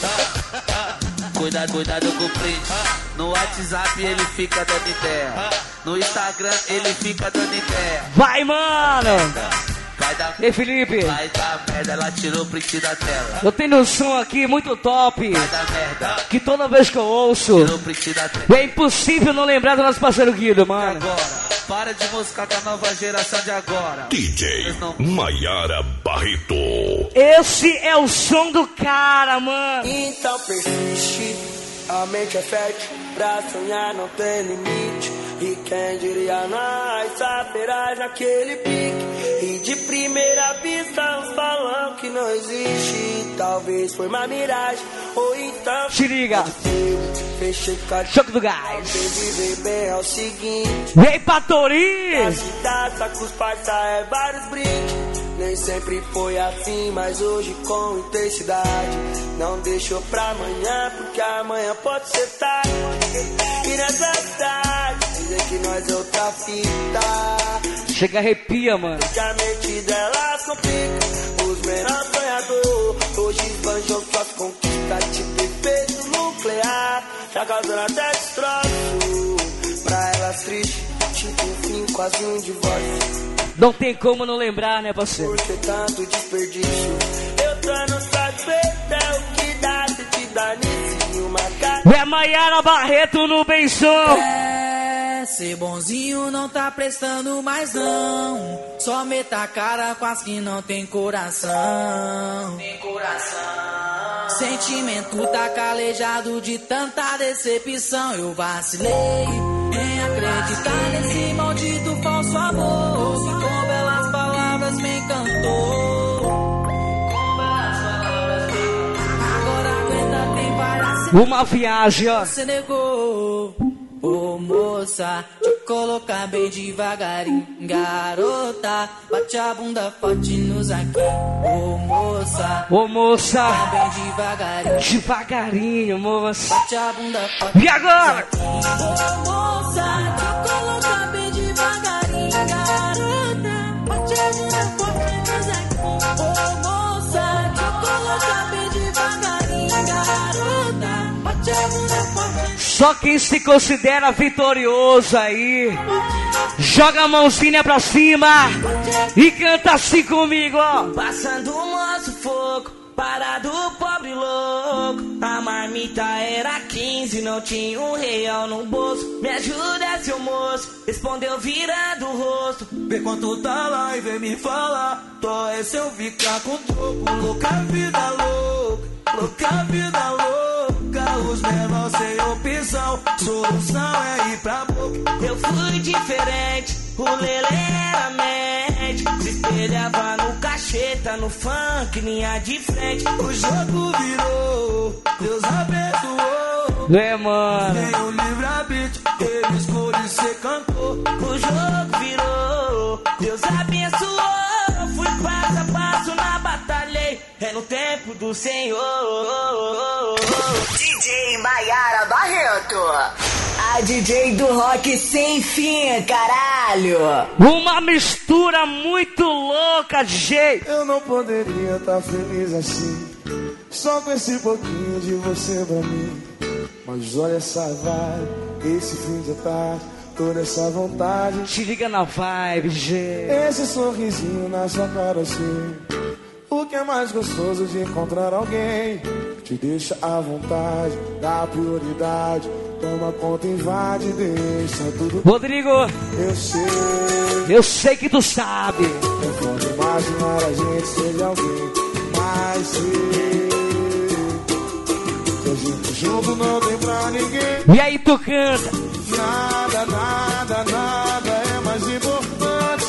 Cuidado com o print. No WhatsApp ele fica dando ideia. No Instagram ele fica dando ideia. Vai, mano! Vai dar... Ei, Felipe! Vai dar merda, ela tirou o print da tela. Eu tenho um som aqui muito top. Vai dar merda. Que toda vez que eu ouço, tirou o print da tela. É impossível não lembrar do nosso parceiro Guido, mano. Agora, para de música da nova geração de agora. DJ Maiara Barreto. Esse é o som do cara, mano. Então persiste, a mente é fértil, pra sonhar não tem limite. E quem diria nós saberás naquele pique. E de primeira vista uns falam que não existe. Talvez foi uma miragem, ou então... Se liga. Fechei com Choque do gás. Viver bem é o seguinte. Vem pra Torinho. A cidade tá com os parça é vários brinques. Nem sempre foi assim, mas hoje com intensidade. Não deixou pra amanhã, porque amanhã pode ser tarde. E nessa cidade, dizem que nós é outra fita. Chega arrepia, mano. Que a mente delas complica. Os menores sonhadores hoje esbanjam suas conquistas. Tipo efeito nuclear, já causando até destroço. Pra elas triste, tipo um fim, quase um divórcio. Não tem como não lembrar, né, parceiro? Por ter tanto desperdício, eu tô no satisfeito, é o que dá se te dá nisso. Uma cara. É Maiara Barreto no benção. Ser bonzinho não tá prestando mais não. Só meta a cara com as que não tem coração. Tem coração. Sentimento tá calejado de tanta decepção. Eu vacilei em acreditar nesse maldito falso amor. Que com belas palavras me encantou. Agora aguenta, tem várias. Uma viagem, ó. Você negou. Ô moça, te colocar bem devagarinho. Garota, bate a bunda forte nos aqui. Ô moça, bem devagarinho. Devagarinho, moça. Bate a bunda forte. E agora? Ô moça, te colocar bem devagarinho. Garota, bate a bunda forte nos aqui. Ô moça, te colocar bem devagarinho. Garota, bate a bunda forte. Só quem se considera vitorioso aí, joga a mãozinha pra cima e canta assim comigo, ó. Passando o nosso fogo, parado pobre louco. A marmita era 15, não tinha R$1 no bolso. Me ajuda, seu moço, respondeu virando o rosto. Vê quanto tá lá e vem me falar. Tô é se eu ficar com troco. Louca vida louca, louca vida louca. Os menores sem opção, solução é ir pra boca. Eu fui diferente, o Lelê era médio. Se espelhava no cacheta, no funk, linha de frente. O jogo virou, Deus abençoou. É, mano. Tem o livre-arbítrio, ele escolhe ser cantor. O jogo virou, Deus abençoou. Fui passo a passo na batalha, é no tempo do Senhor. DJ Maiara Barreto, a DJ do rock sem fim, caralho. Uma mistura muito louca, DJ. Eu não poderia estar feliz assim, só com esse pouquinho de você pra mim. Mas olha essa vibe, Esse fim de tarde, toda essa vontade. Te liga na vibe, G. Esse sorrisinho na sua cara assim. O que é mais gostoso de encontrar alguém que te deixa à vontade, dá prioridade, toma conta, invade, deixa tudo. Rodrigo, eu sei que tu sabe. Eu quando imaginar a gente seja alguém, mas sei que a gente junto não tem pra ninguém. E aí tu canta. Nada, nada, nada é mais importante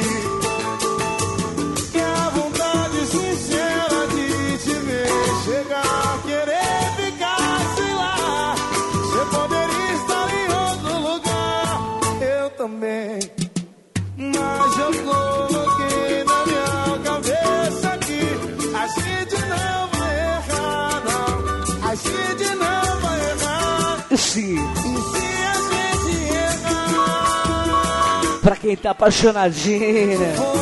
que a vontade sincera de te ver chegar, querer ficar, sei lá. Você poderia estar em outro lugar, eu também. Mas eu coloquei na minha cabeça que a gente não vai errar, não. A gente não vai errar. Sim. Pra quem tá apaixonadinho,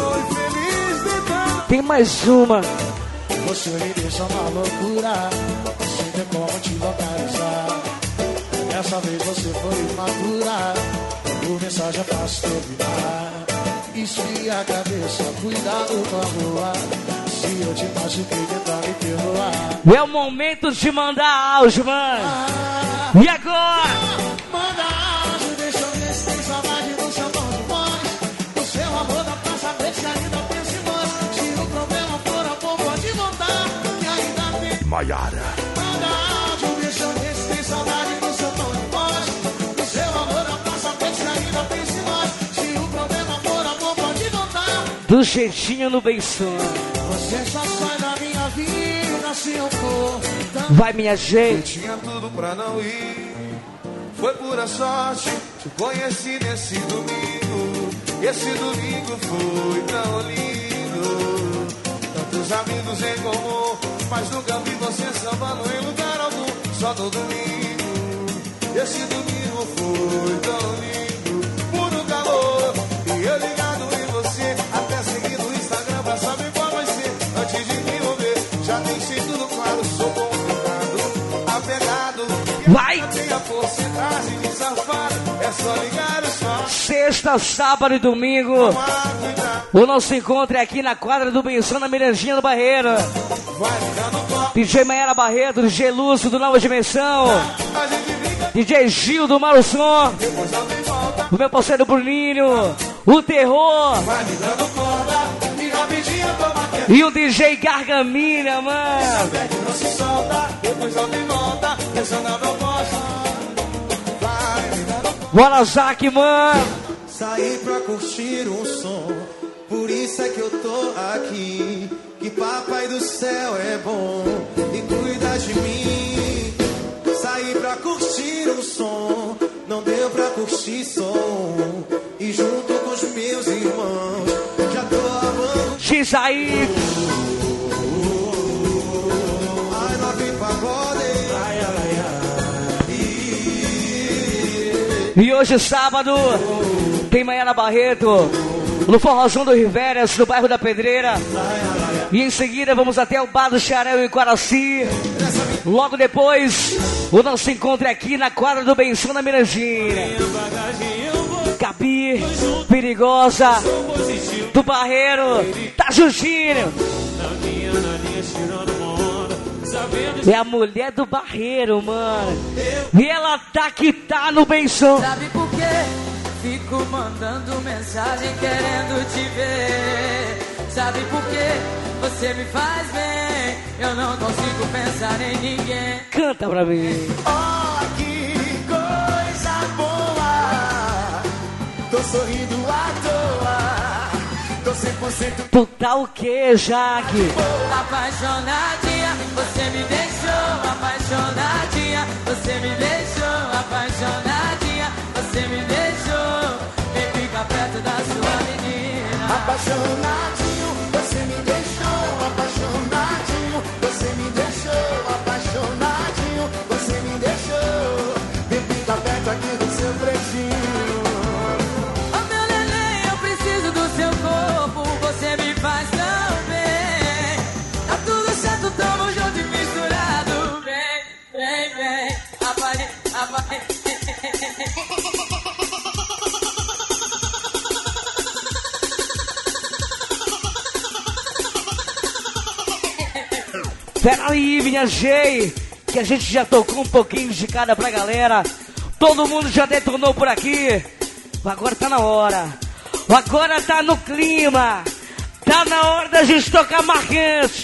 tem mais uma. Você me deixa uma loucura, sem ter como te localizar. Dessa vez você foi imatura, por mensagem é fácil terminar. Esfria a cabeça, cuidado com a rua. Se eu te machuquei, tenta me perdoar. É o momento de mandar áudio, mano. E agora? Manda áudio, deixa eu ver se tem saudade do seu bom de voz. O seu amor da praça frente ainda pensa em nós. Se o problema for amor, pode voltar. E ainda tem Maiara. Manda áudio, deixa eu ver se tem saudade do seu bom de voz. O seu amor da praça frente ainda pensa em nós. Se o problema for amor, pode voltar. Do jeitinho no beição. Você só sai da minha vida se eu for. Vai, minha gente. Eu tinha tudo pra não ir. Foi pura sorte, te conheci nesse domingo. E esse domingo foi tão lindo. Tantos amigos em comum, mas nunca vi você sambando em lugar algum. Só no domingo. Esse domingo foi tão lindo. Puro calor, e eu ligado em você. Até seguindo o Instagram pra saber qual vai ser. Antes de me envolver, já deixei tudo claro. Sou complicado, apegado. Vai! É só ligar o som. Sexta, sábado e domingo. O nosso encontro é aqui na quadra do Benção, na Mirandinha do Barreiro. DJ Maiara Barreto, DJ Lúcio do Nova Dimensão. DJ Gil do Mauro Som. O meu parceiro Bruninho. O Terror. E o DJ Gargamilha, mano. Não se solta, depois não me volta. Pensando na proposta. Bora, Zac, mano. Saí pra curtir um som, por isso é que eu tô aqui. Que papai do céu é bom e cuida de mim. Saí pra curtir um som, não deu pra curtir som. E junto com os meus irmãos, já tô amando. X aí. Ai, lá vem pagode. E hoje, sábado, tem Maiara Barreto, no Forrozão do Riveras, no bairro da Pedreira. E em seguida vamos até o Bar do Xarel em Quaraci. Logo depois, o nosso encontro é aqui na quadra do Benção, na Mirandinha. Capi, Perigosa, do Barreiro, tá juntinho. É a mulher do Barreiro, mano. E ela tá que tá no Benção. Sabe por quê? Fico mandando mensagem querendo te ver. Sabe por quê? Você me faz bem. Eu não consigo pensar em ninguém. Canta pra mim. Oh, que coisa boa. Tô sorrindo à toa. Tô 100%. Tu tá o que, Jaque? Apaixonadinha, você me deixou. Apaixonadinha, você me deixou. Apaixonadinha, você me deixou. Vem ficar perto da sua menina. Apaixonadinho, você me deixou. Apaixonadinho, você me deixou. Apaixonadinho, você me deixou. Vem ficar perto aqui do seu pretinho. Oh, meu neném, eu preciso do seu corpo. Você me faz tão bem. Tá tudo certo, tamo junto e misturado. Vem, vem, vem. Apague. Peraí, minha G, que a gente já tocou um pouquinho de cada pra galera. Todo mundo já detonou por aqui. Agora tá na hora. Agora tá no clima. Tá na hora da gente tocar marcante.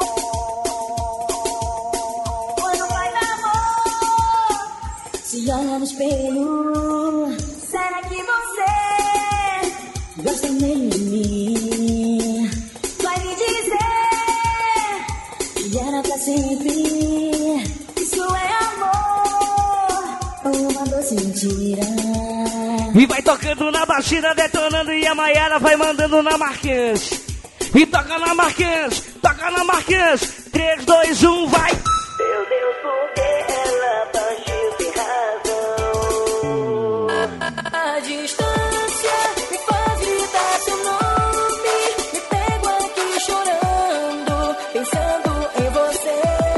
Quando vai dar amor, se olha no espelho, será que você gosta mesmo de mim? Vai me dizer que era pra sempre. Isso é amor ou uma doce mentira? E vai tocando na batida, detonando, e a Maiara vai mandando na marquês. E toca na marquês, toca na marquês. 3, 2, 1, vai! Meu Deus, por que ela partiu sem razão? A distância me faz gritar seu nome. Me pego aqui chorando, pensando em você.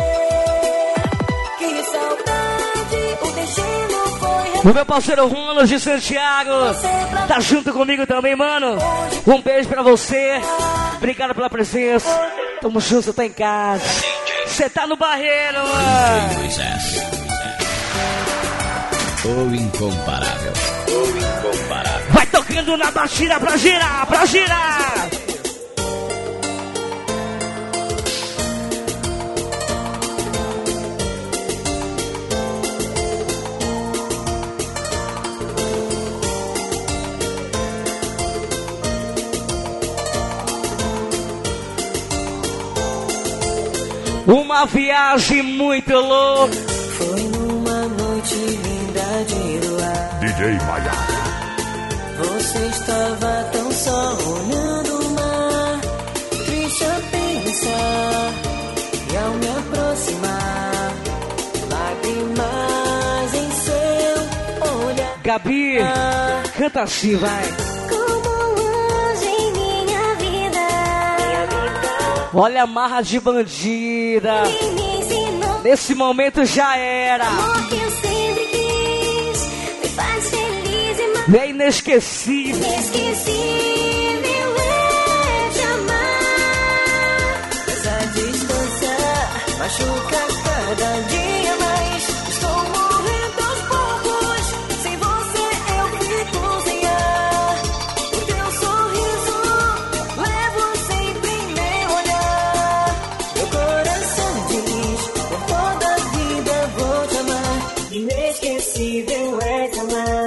Que saudade, o destino foi. O meu parceiro Ronald de Santiago tá junto comigo também, mano. Um beijo pra você. Obrigado pela presença. Tamo junto, você tá em casa. Você tá no Barreiro, mano. O incomparável. O incomparável. Vai tocando na batida pra girar, pra girar. Uma viagem muito louca. Foi numa noite linda de luar. DJ Maiara. Você estava tão só olhando o mar, triste a pensar. E ao me aproximar, lágrimas em seu olhar. Gabi, canta assim, vai. Como um anjo em minha vida. Olha a marra de bandida. Nesse momento já era. Amor que eu sempre quis, me faz feliz e mais. É inesquecível. Inesquecível é te amar. Essa distância machuca cada dia mais. Estou morrendo aos poucos. Sem você eu fico sem ar. O teu sorriso levo sempre em meu olhar. Meu coração diz, por toda a vida vou te amar. Inesquecível é te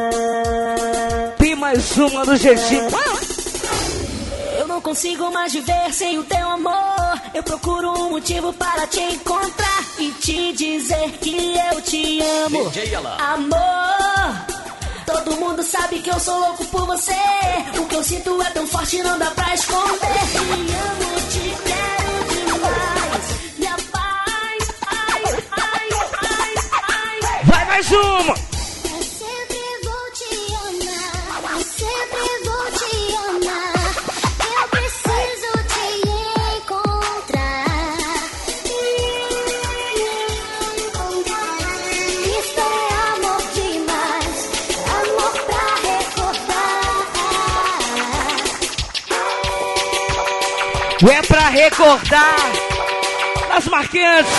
amar. Tem mais uma do jeitinho. Eu não consigo mais viver sem o teu amor. Eu procuro um motivo para te encontrar e te dizer que eu te amo. Amor, todo mundo sabe que eu sou louco por você. O que eu sinto é tão forte, não dá pra esconder. Te amo, te quero demais. Minha paz, ai, ai, ai, ai. Vai mais uma. Eu sempre vou te amar. Eu sempre vou te amar. Eu preciso te encontrar. Isso é amor demais. Amor pra recordar. É pra recordar. Nas marquinhas.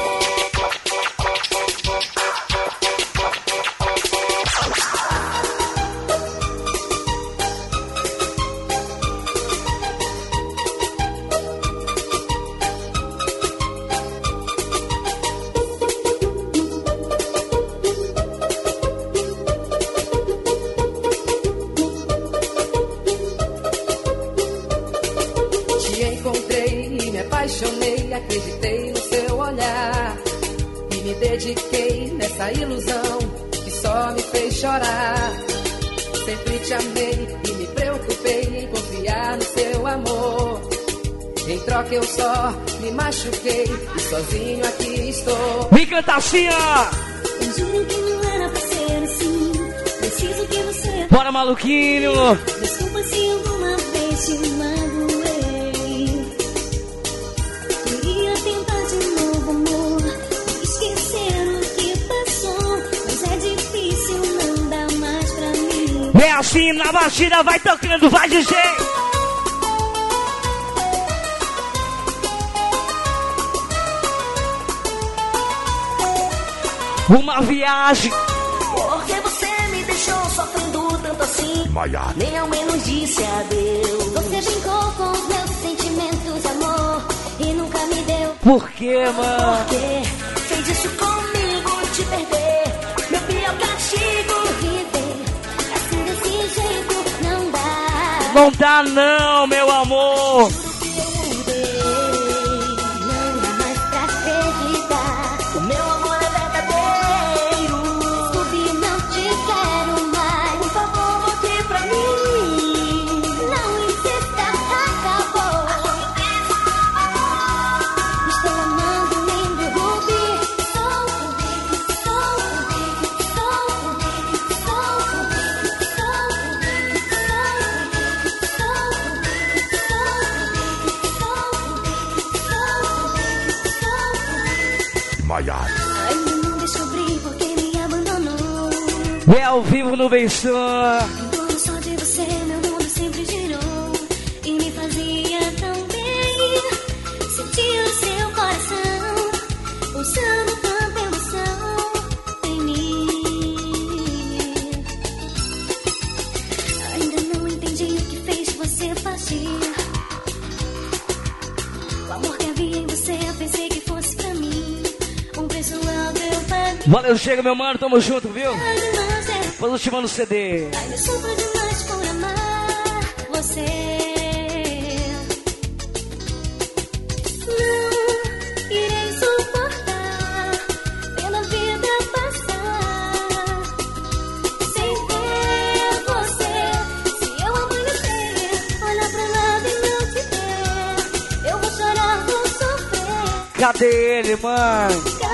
Te encontrei e me apaixonei, acreditei no seu olhar e me dediquei nessa ilusão que só me fez chorar. Sempre te amei e me preocupei em confiar no seu amor. Em troca eu só me machuquei e sozinho aqui estou. Me canta assim, ó. Eu juro que não era pra ser assim. Preciso que você. Bora, maluquinho. Desculpa se alguma vez te magoei. Queria tentar de novo, amor. Esquecer o que passou. Mas é difícil, não dá mais pra mim. É assim, na batida, vai tocando, vai DJ. Uma viagem. Porque você me deixou sofrendo tanto assim. Maiara. Nem ao menos disse adeus. Você brincou com os meus sentimentos de amor e nunca me deu. Por quê, mano? Porque fez isso comigo, te perder. Meu pior castigo. Viver assim desse jeito não dá. Não dá não, meu amor. Ainda não descobri porque me abandonou. É ao vivo no Benção. Em torno só de você, meu mundo sempre girou. E me fazia tão bem sentir o seu coração pulsando tanta emoção em mim. Ainda não entendi o que fez você partir. O amor que havia em você, eu pensei que fosse pra mim. Valeu, chega, meu mano, tamo junto, viu? Depois eu te mando o CD. Ainda sofro demais por amar você. Não irei suportar pela vida passar sem ter você. Se eu amanhecer, olhar pro lado e não te ver, eu vou chorar, vou sofrer. Cadê ele, mano?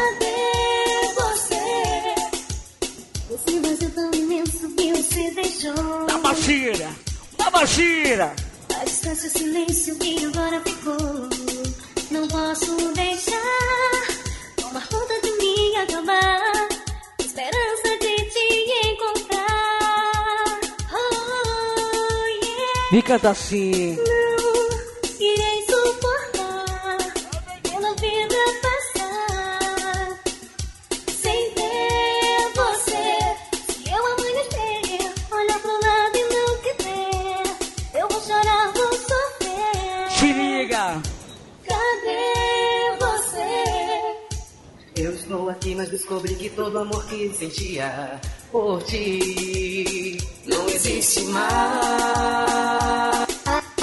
Da Baixira. A distância, o silêncio que agora ficou. Não posso deixar uma conta de mim acabar. Esperança de te encontrar. Oh, yeah. Me canta assim. Não irei suportar pela vida passar sem ter você. Se eu amanhecer, olhar pro lado e não te ver, eu vou chorar, vou sofrer. Se liga. Cadê você? Eu estou aqui, mas descobri que todo amor que sentia por ti não existe mais.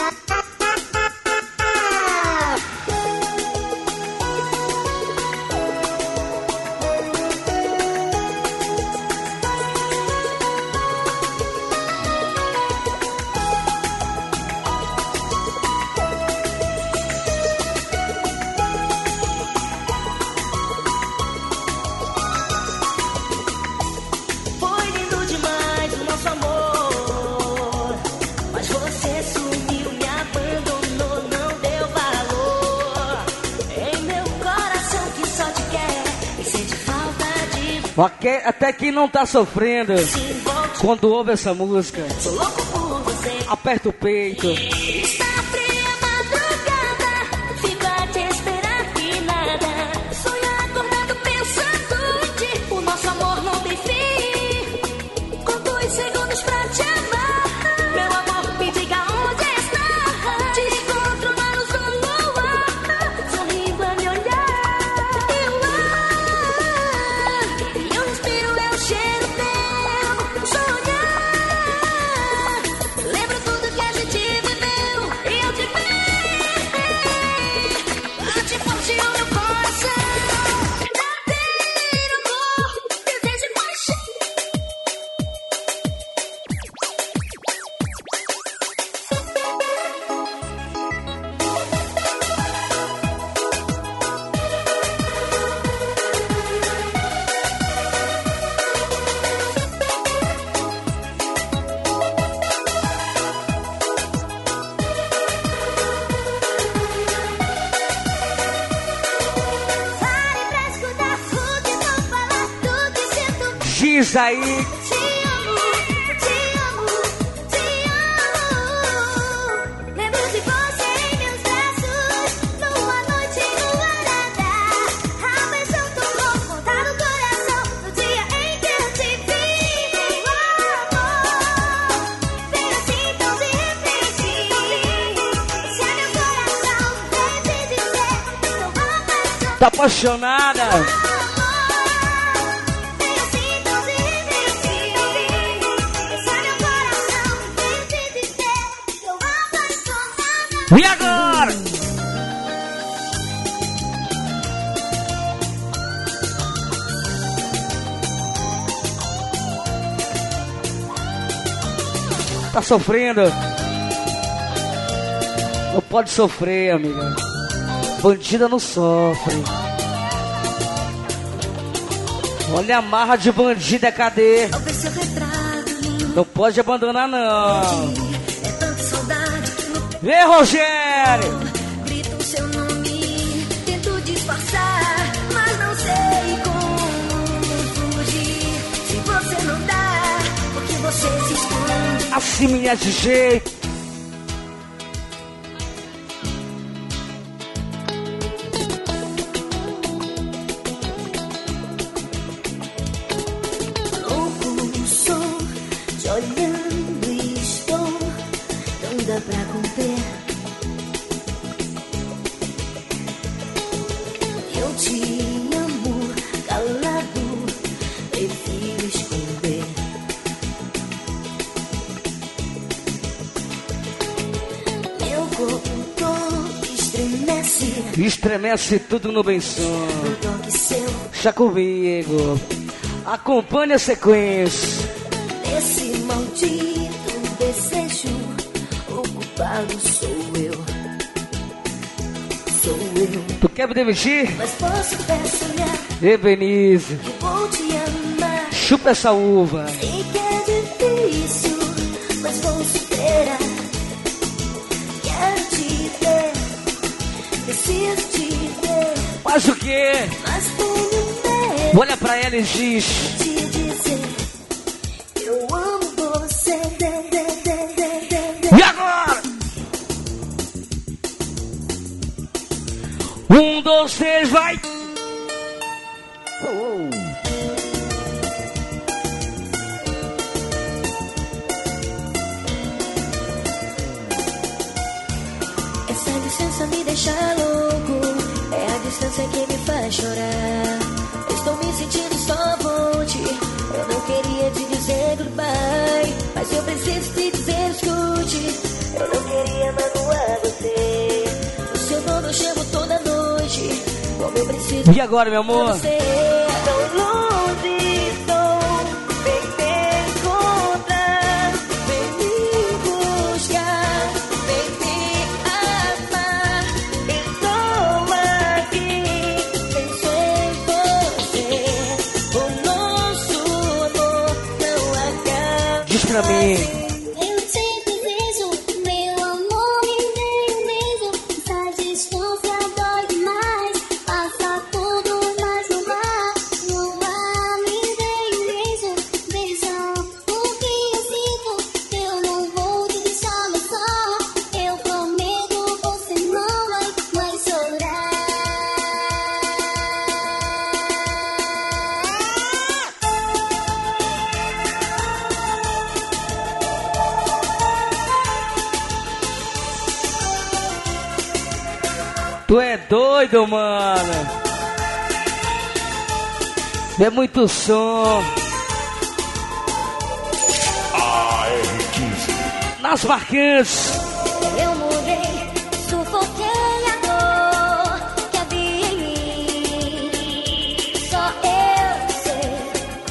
Foi lindo demais o nosso amor, mas você sumiu, me abandonou, não deu valor. Em meu coração que só te quer e sente falta de Até quem não tá sofrendo quando ouve essa música, sou louco por você. aperta o peito. Está fria a madrugada, fico a te esperar que nada. Sonho acordado pensando em ti. O nosso amor não tem fim. Com 2 segundos pra te amar. Meu amor, me diga onde está. Te encontro na luz do luar, sorrindo a me olhar. E o respiro é o cheiro teu. Sonhar, lembro tudo que a gente viveu. E eu te bate forte o meu coração. Bater no corpo, desejo e paixão. Pare pra escutar o que vou falar, do que sinto. Diz aí. Te amo, te amo, te amo. Lembro de você em meus braços, numa noite enluarada. A paixão tomou conta do coração, no Tá apaixonada? E agora? Tá sofrendo? Não pode sofrer, amiga. Bandida não sofre. Olha a marra de bandida, cadê? Não pode abandonar, não. Vem, Rogério! Grito o seu nome, tento disfarçar, mas não sei como fugir. Se você não dá, porque você se esconde. Assim, minha DJ. Louco sou, te olhando e estou, não dá pra conter. Eu te amo, calado, prefiro esconder. Meu corpo todo estremece, Estremece tudo no benção. no toque seu. Deixa comigo. Acompanhe a sequência. Esse maldito desejo, o culpado sou eu. Sou eu. Tu quer me demitir? Mas posso até sonhar Ei, Benise. que vou te amar. Chupa essa uva. Sei que é difícil, mas vou superar. Quero te ver, preciso te ver. Mas o quê? Mas tenho medo Olha pra ela e diz: de te dizer eu amo você. E agora? 1, 2, 3, vai! Essa licença me deixa louco, é a distância que me faz chorar. Estou me sentindo só volte, eu não queria te dizer goodbye, mas eu preciso te dizer escute, eu não queria magoar você. O seu nome eu chamo toda noite, como eu preciso. E agora, meu amor? Você tão longe estou, vem me encontrar, vem me buscar, vem me amar. Estou aqui, penso em você, o nosso amor não acaba. Diz pra mim. Eu te desejo, meu amor, me dê um beijo. Essa distância dói demais, passa tudo, mas não vai, não vai. Me dê um beijo, beijão. O que eu sinto, eu não vou te deixar mais só. Eu prometo, você não vai chorar. Tu é doido, mano. É muito som. Nas marcantes. Eu mudei, sufoquei a dor que havia em mim. Só eu sei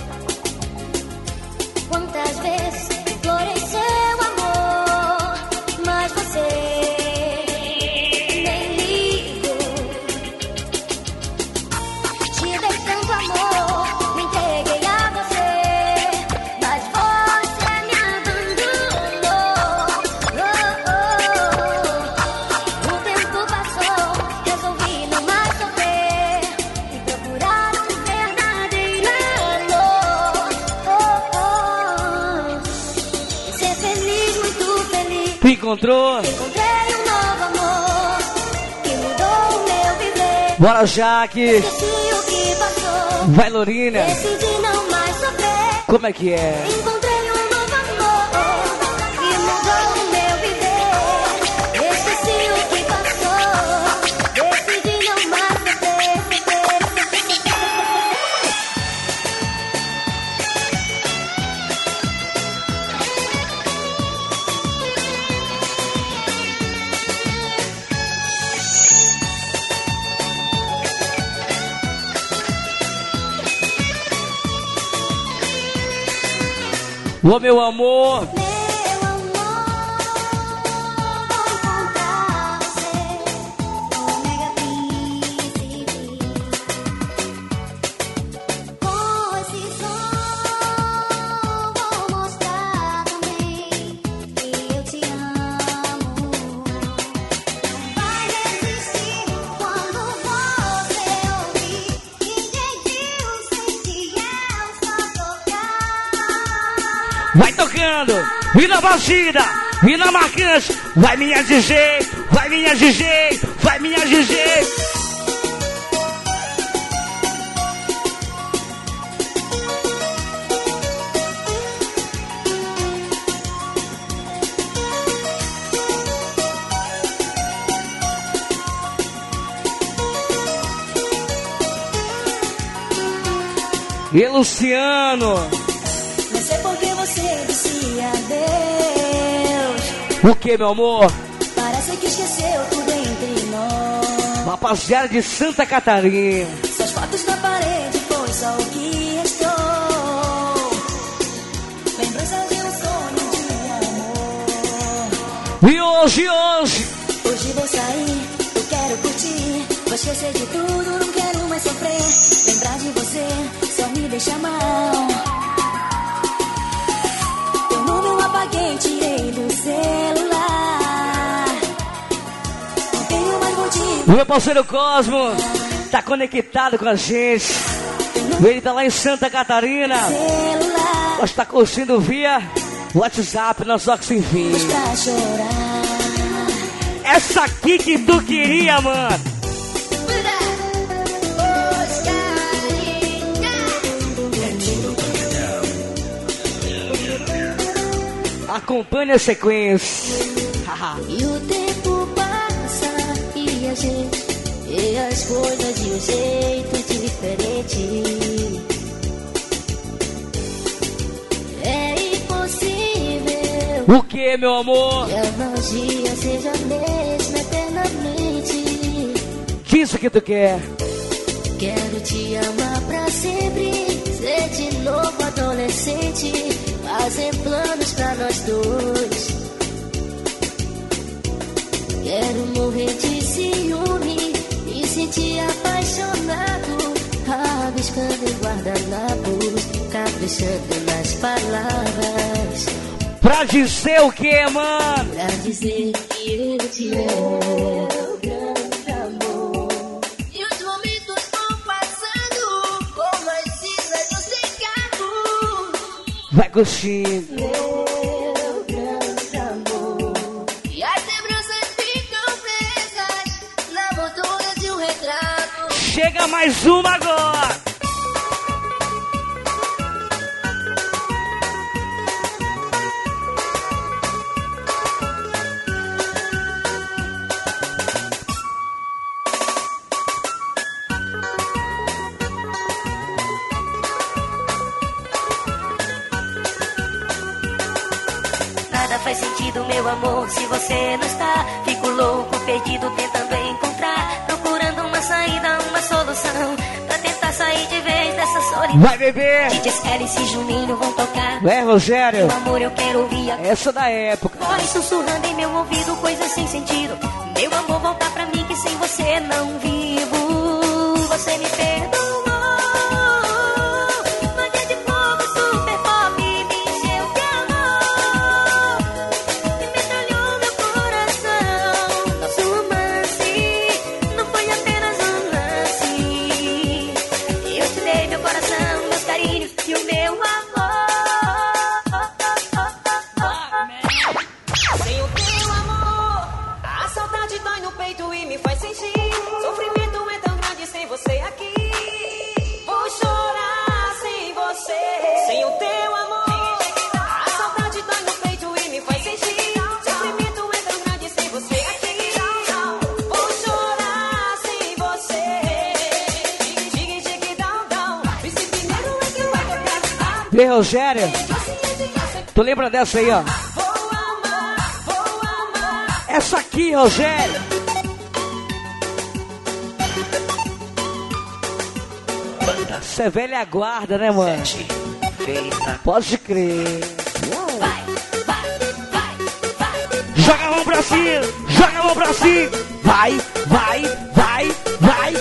quantas vezes implorei seu amor, mas você nem ligou. Te dei tanto amor, me entreguei a você, mas você me abandonou. O tempo passou, resolvi não mais sofrer e procurar um verdadeiro amor. Ser feliz, muito feliz. Tu encontrou? Encontrei um novo amor que mudou o meu viver. Bora, Jaque. Esqueci o que passou. Vai, Lorina. Decidi não mais sofrer. Como é que é? Encontrei um novo amor que mudou o meu viver. Esqueci o que passou. Decidi não mais sofrer. Ô meu amor. Com esse som vou mostrar também que eu te amo. Vai resistir quando você ouvir que sentir eu só tocar. Vai tocando, e na batida, e na marcante. Vai minha DJ, vai minha DJ, vai minha DJ. E Luciano. Não sei por que você disse adeus. O que, meu amor? Parece que esqueceu tudo entre nós. Rapaziada de Santa Catarina. Suas fotos na parede foi só o que restou. Lembrança de um sonho de amor. E hoje? Hoje vou sair, eu quero curtir. Vou esquecer de tudo, não quero mais sofrer. Lembrar de você só me deixa mal. Teu nome eu apaguei, tirei do celular. Não tenho mais motivo. O meu parceiro Cosmo tá conectado com a gente. Ele tá lá em Santa Catarina. Nós tá curtindo via WhatsApp, nosso Rock Sem Fim. Pra chorar. Essa aqui que tu queria, mano. Acompanhe a sequência. E o tempo passa e a gente vê as coisas de um jeito diferente. É impossível. O que, meu amor? Que a magia seja a mesma eternamente. Diz o que tu quer. Quero te amar pra sempre, ser de novo adolescente, fazer planos pra nós dois. Quero morrer de ciúme, me sentir apaixonado, rabiscando em guardanapos, caprichando nas palavras. Pra dizer o que, mano? Pra dizer que eu te amo, meu grande amor. E os momentos vão passando, como as cisas do cigarro. Vai curtindo. Meu grande amor. E as lembranças ficam presas na moldura de um retrato. Chega mais uma agora. Nada faz sentido, meu amor, se você não está. Fico louco, perdido, tentando encontrar, procurando uma saída, uma solução, pra tentar sair de vez dessa solidão. Vai, bebê! DJs Alice e Juninho vão tocar. É, Rogério? Meu amor, eu quero ouvir a essa da época. voz sussurrando em meu ouvido, coisas sem sentido. Meu amor, volta pra mim que sem você não vivo. Você me perdoou. Magia de fogo, super pop, me encheu de amor. E metralhou meu coração. Nosso romance não foi apenas um lance. Eu te dei meu coração, meus carinhos e o meu amor. Sem o teu amor, a saudade dói no peito e me faz sentir. Sofrimento é tão grande sem você aqui. Vou chorar sem você. Sem o teu amor, a saudade dói no peito e me faz sentir. Sofrimento é tão grande sem você aqui. Vou chorar sem você. Dig, dig, down, down. Esse primeiro é que vai tocar. E aí, Rogério? Tu lembra dessa aí, ó? Essa aqui, Rogério. Você é velha guarda, né, mano? Pode crer. Joga a mão pra cima, joga a mão pra cima. Vai, vai, vai, vai.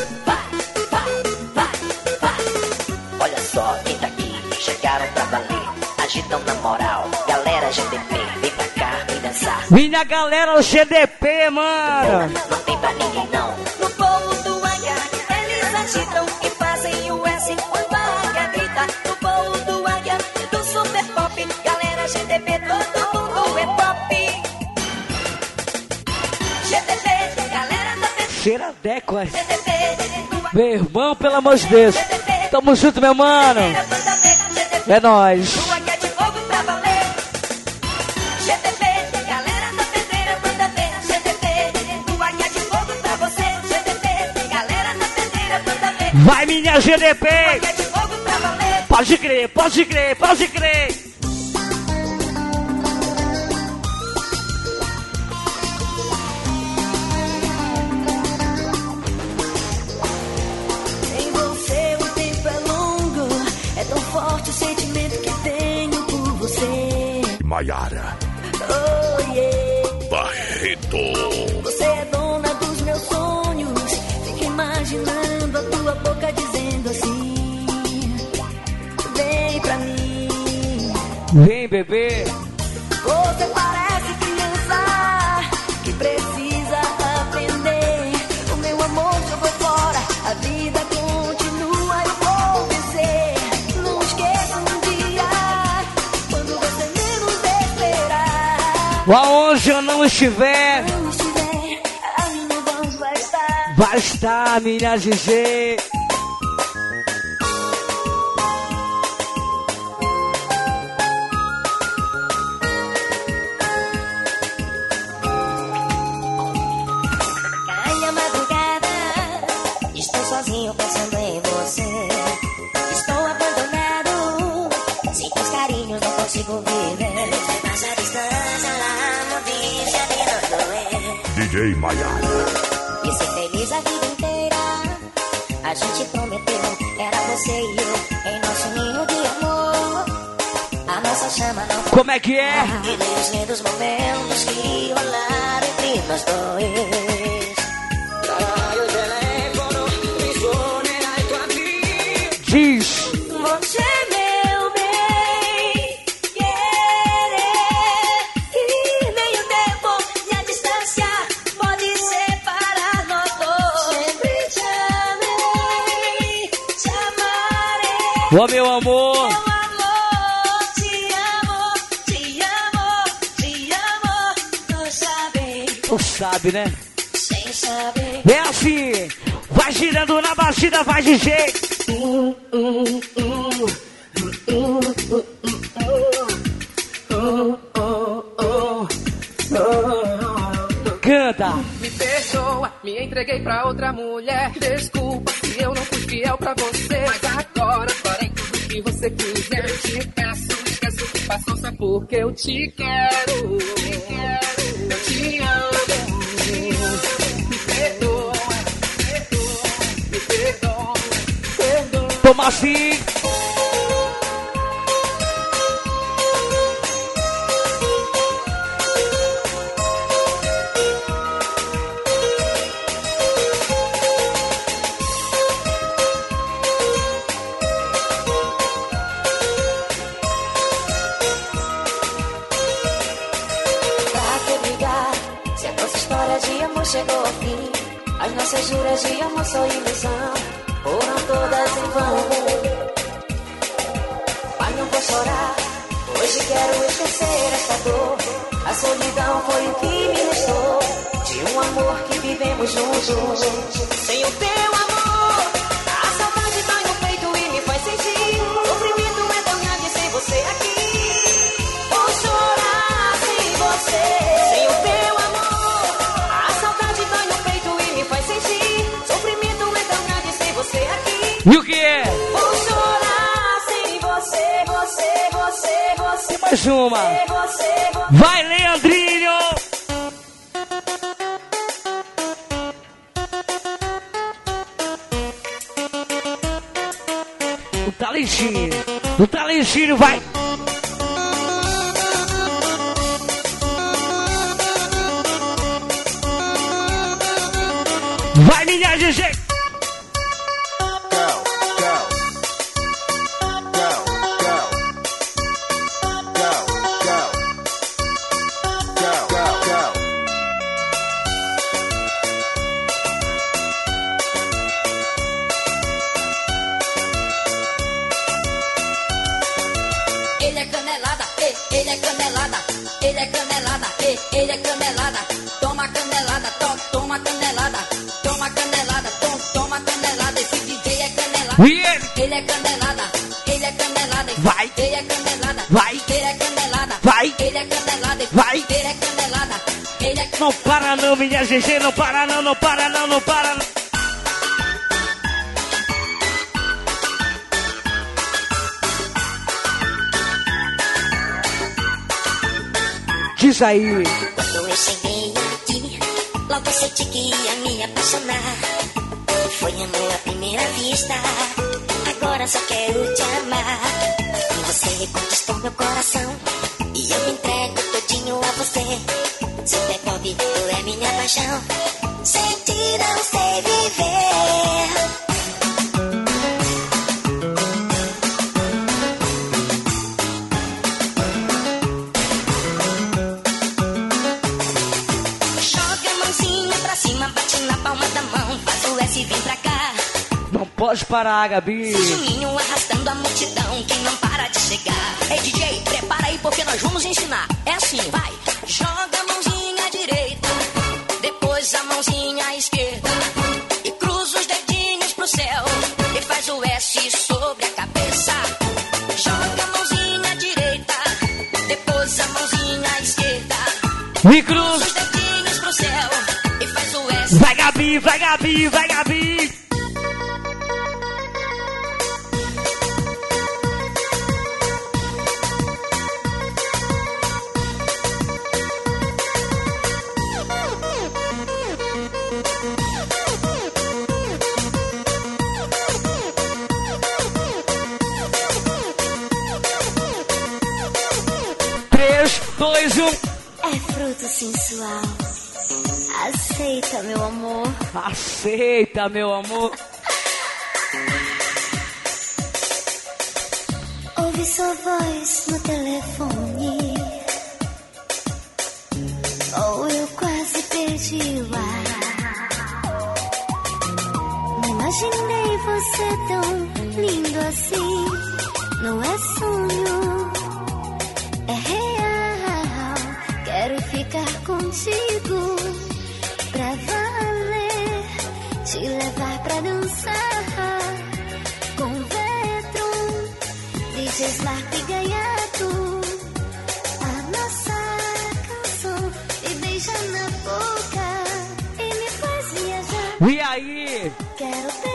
Olha só quem tá aqui, chegaram pra valer. Agitam na moral, galera GDP, vem pra cá, vem dançar. Minha galera, o GDP, mano. Não tem pra ninguém não. No povo do H, eles agitam e fazem o S quando a H grita. No povo do H, do super pop, galera GDP, todo mundo é pop. GDP, galera da PT. Cheira deco, aí. Meu irmão, pelo amor de Deus. Tamo junto, meu mano. É nóis. H de fogo pra valer. GDP, galera da pedreira, manda ver. GDP, o H de fogo pra você. GDP, galera da pedreira, manda ver. Vai, minha GDP. H de fogo pra valer. Pode crer, pode crer, pode crer. Sem você o tempo é longo. É tão forte o sentimento que tenho por você. Maiara Oh, yeah. Barreto. Você é dona dos meus sonhos. Fico imaginando a tua boca dizendo assim: vem pra mim. Vem, bebê. Você parece criança que precisa aprender. O meu amor jogou fora, a vida continua, eu vou vencer. Não esqueça um dia, quando você menos esperar. Aonde eu não estiver, Não estiver, a minha voz vai estar. vai estar, minha GG. Cai a madrugada, estou sozinho pensando em você. Estou abandonado, sem teus carinhos não consigo viver. Passa a distância lá, não diz a vida doer. DJ Maiara. E ser feliz a vida inteira. A gente prometeu, era você e eu, em nosso ninho de amor. A nossa chama não foi. Como é que é? E nem os lindos momentos que rolaram entre nós dois. Diz. Você, meu bem, querer. E nem o tempo e a distância pode separar nós dois. Sempre te amei, te amarei. Ô, meu amor. Meu amor, te amo, te amo, te amo. Tu sabe, Tu sabe, né? sem saber. É assim. Vai girando na batida, vai DJ. Canta. Me perdoa, me entreguei pra outra mulher. Desculpa se eu não fui fiel pra você. Mas agora farei tudo que você quiser. Eu te peço, esquece o que passou, só porque eu te quero. Eu te amo. Me perdoa, me perdoa, perdoa. Toma assim. Pra que brigar? Se a nossa história de amor chegou ao fim, as nossas juras de amor são ilusão, foram todas em vão. Mas não vou chorar, hoje quero esquecer essa dor. A solidão foi o que me restou de um amor que vivemos juntos. Sem o teu amor, a saudade dói no peito e me faz sentir. O sofrimento é tão grande sem você aqui. Vou chorar sem você. Sem o teu amor, a saudade dói no peito e me faz sentir. Sofrimento é tão grande sem você aqui. E o que é? Vou chorar sem você, você. Mais uma. Você. Vai, Leandrinho. O talentinho vai. Vai, minha GG! Ele é canelada, ele é canelada, ele é canelada, ele é canelada. Toma canelada, toma canelada, toma canelada, toma canelada. Esse DJ é canelada. Ele é canelada, ele é canelada. Vai, ele é canelada, vai, ele é canelada, vai, ele é canelada, vai, ele é canelada. Ele é Não para não, minha GG, não para não, não para não, não para não. Diz aí. Quando eu cheguei aqui, logo senti que ia me apaixonar. Foi amor à primeira vista, agora só quero te amar. E você conquistou meu coração, e eu me entrego todinho a você. Seu devolve, tu é minha paixão, sem ti não sei viver. Bate na palma da mão, faz o S e vem pra cá. Não pode parar, Gabi. Juninho arrastando a multidão, quem não para de chegar. Ei, DJ, prepara aí porque nós vamos ensinar. É assim, vai. Joga a mãozinha direita, depois a mãozinha esquerda. E cruza os dedinhos pro céu e faz o S sobre a cabeça. Joga a mãozinha direita, depois a mãozinha esquerda. E cruza os dedinhos pro céu. Vai, Gabi, vai, Gabi, vai, Gabi. Três, dois, um. É fruto sensual. Aceita, meu amor. Aceita, meu amor. Ouvi sua voz no telefone. Oh, eu quase perdi o ar. Não imaginei você tão lindo assim. Não é sonho, é real. Quero ficar contigo pra valer, te levar pra dançar com Vetron, DJ Slark e Gaiato. A nossa canção me beija na boca e me faz viajar. E aí? Quero ter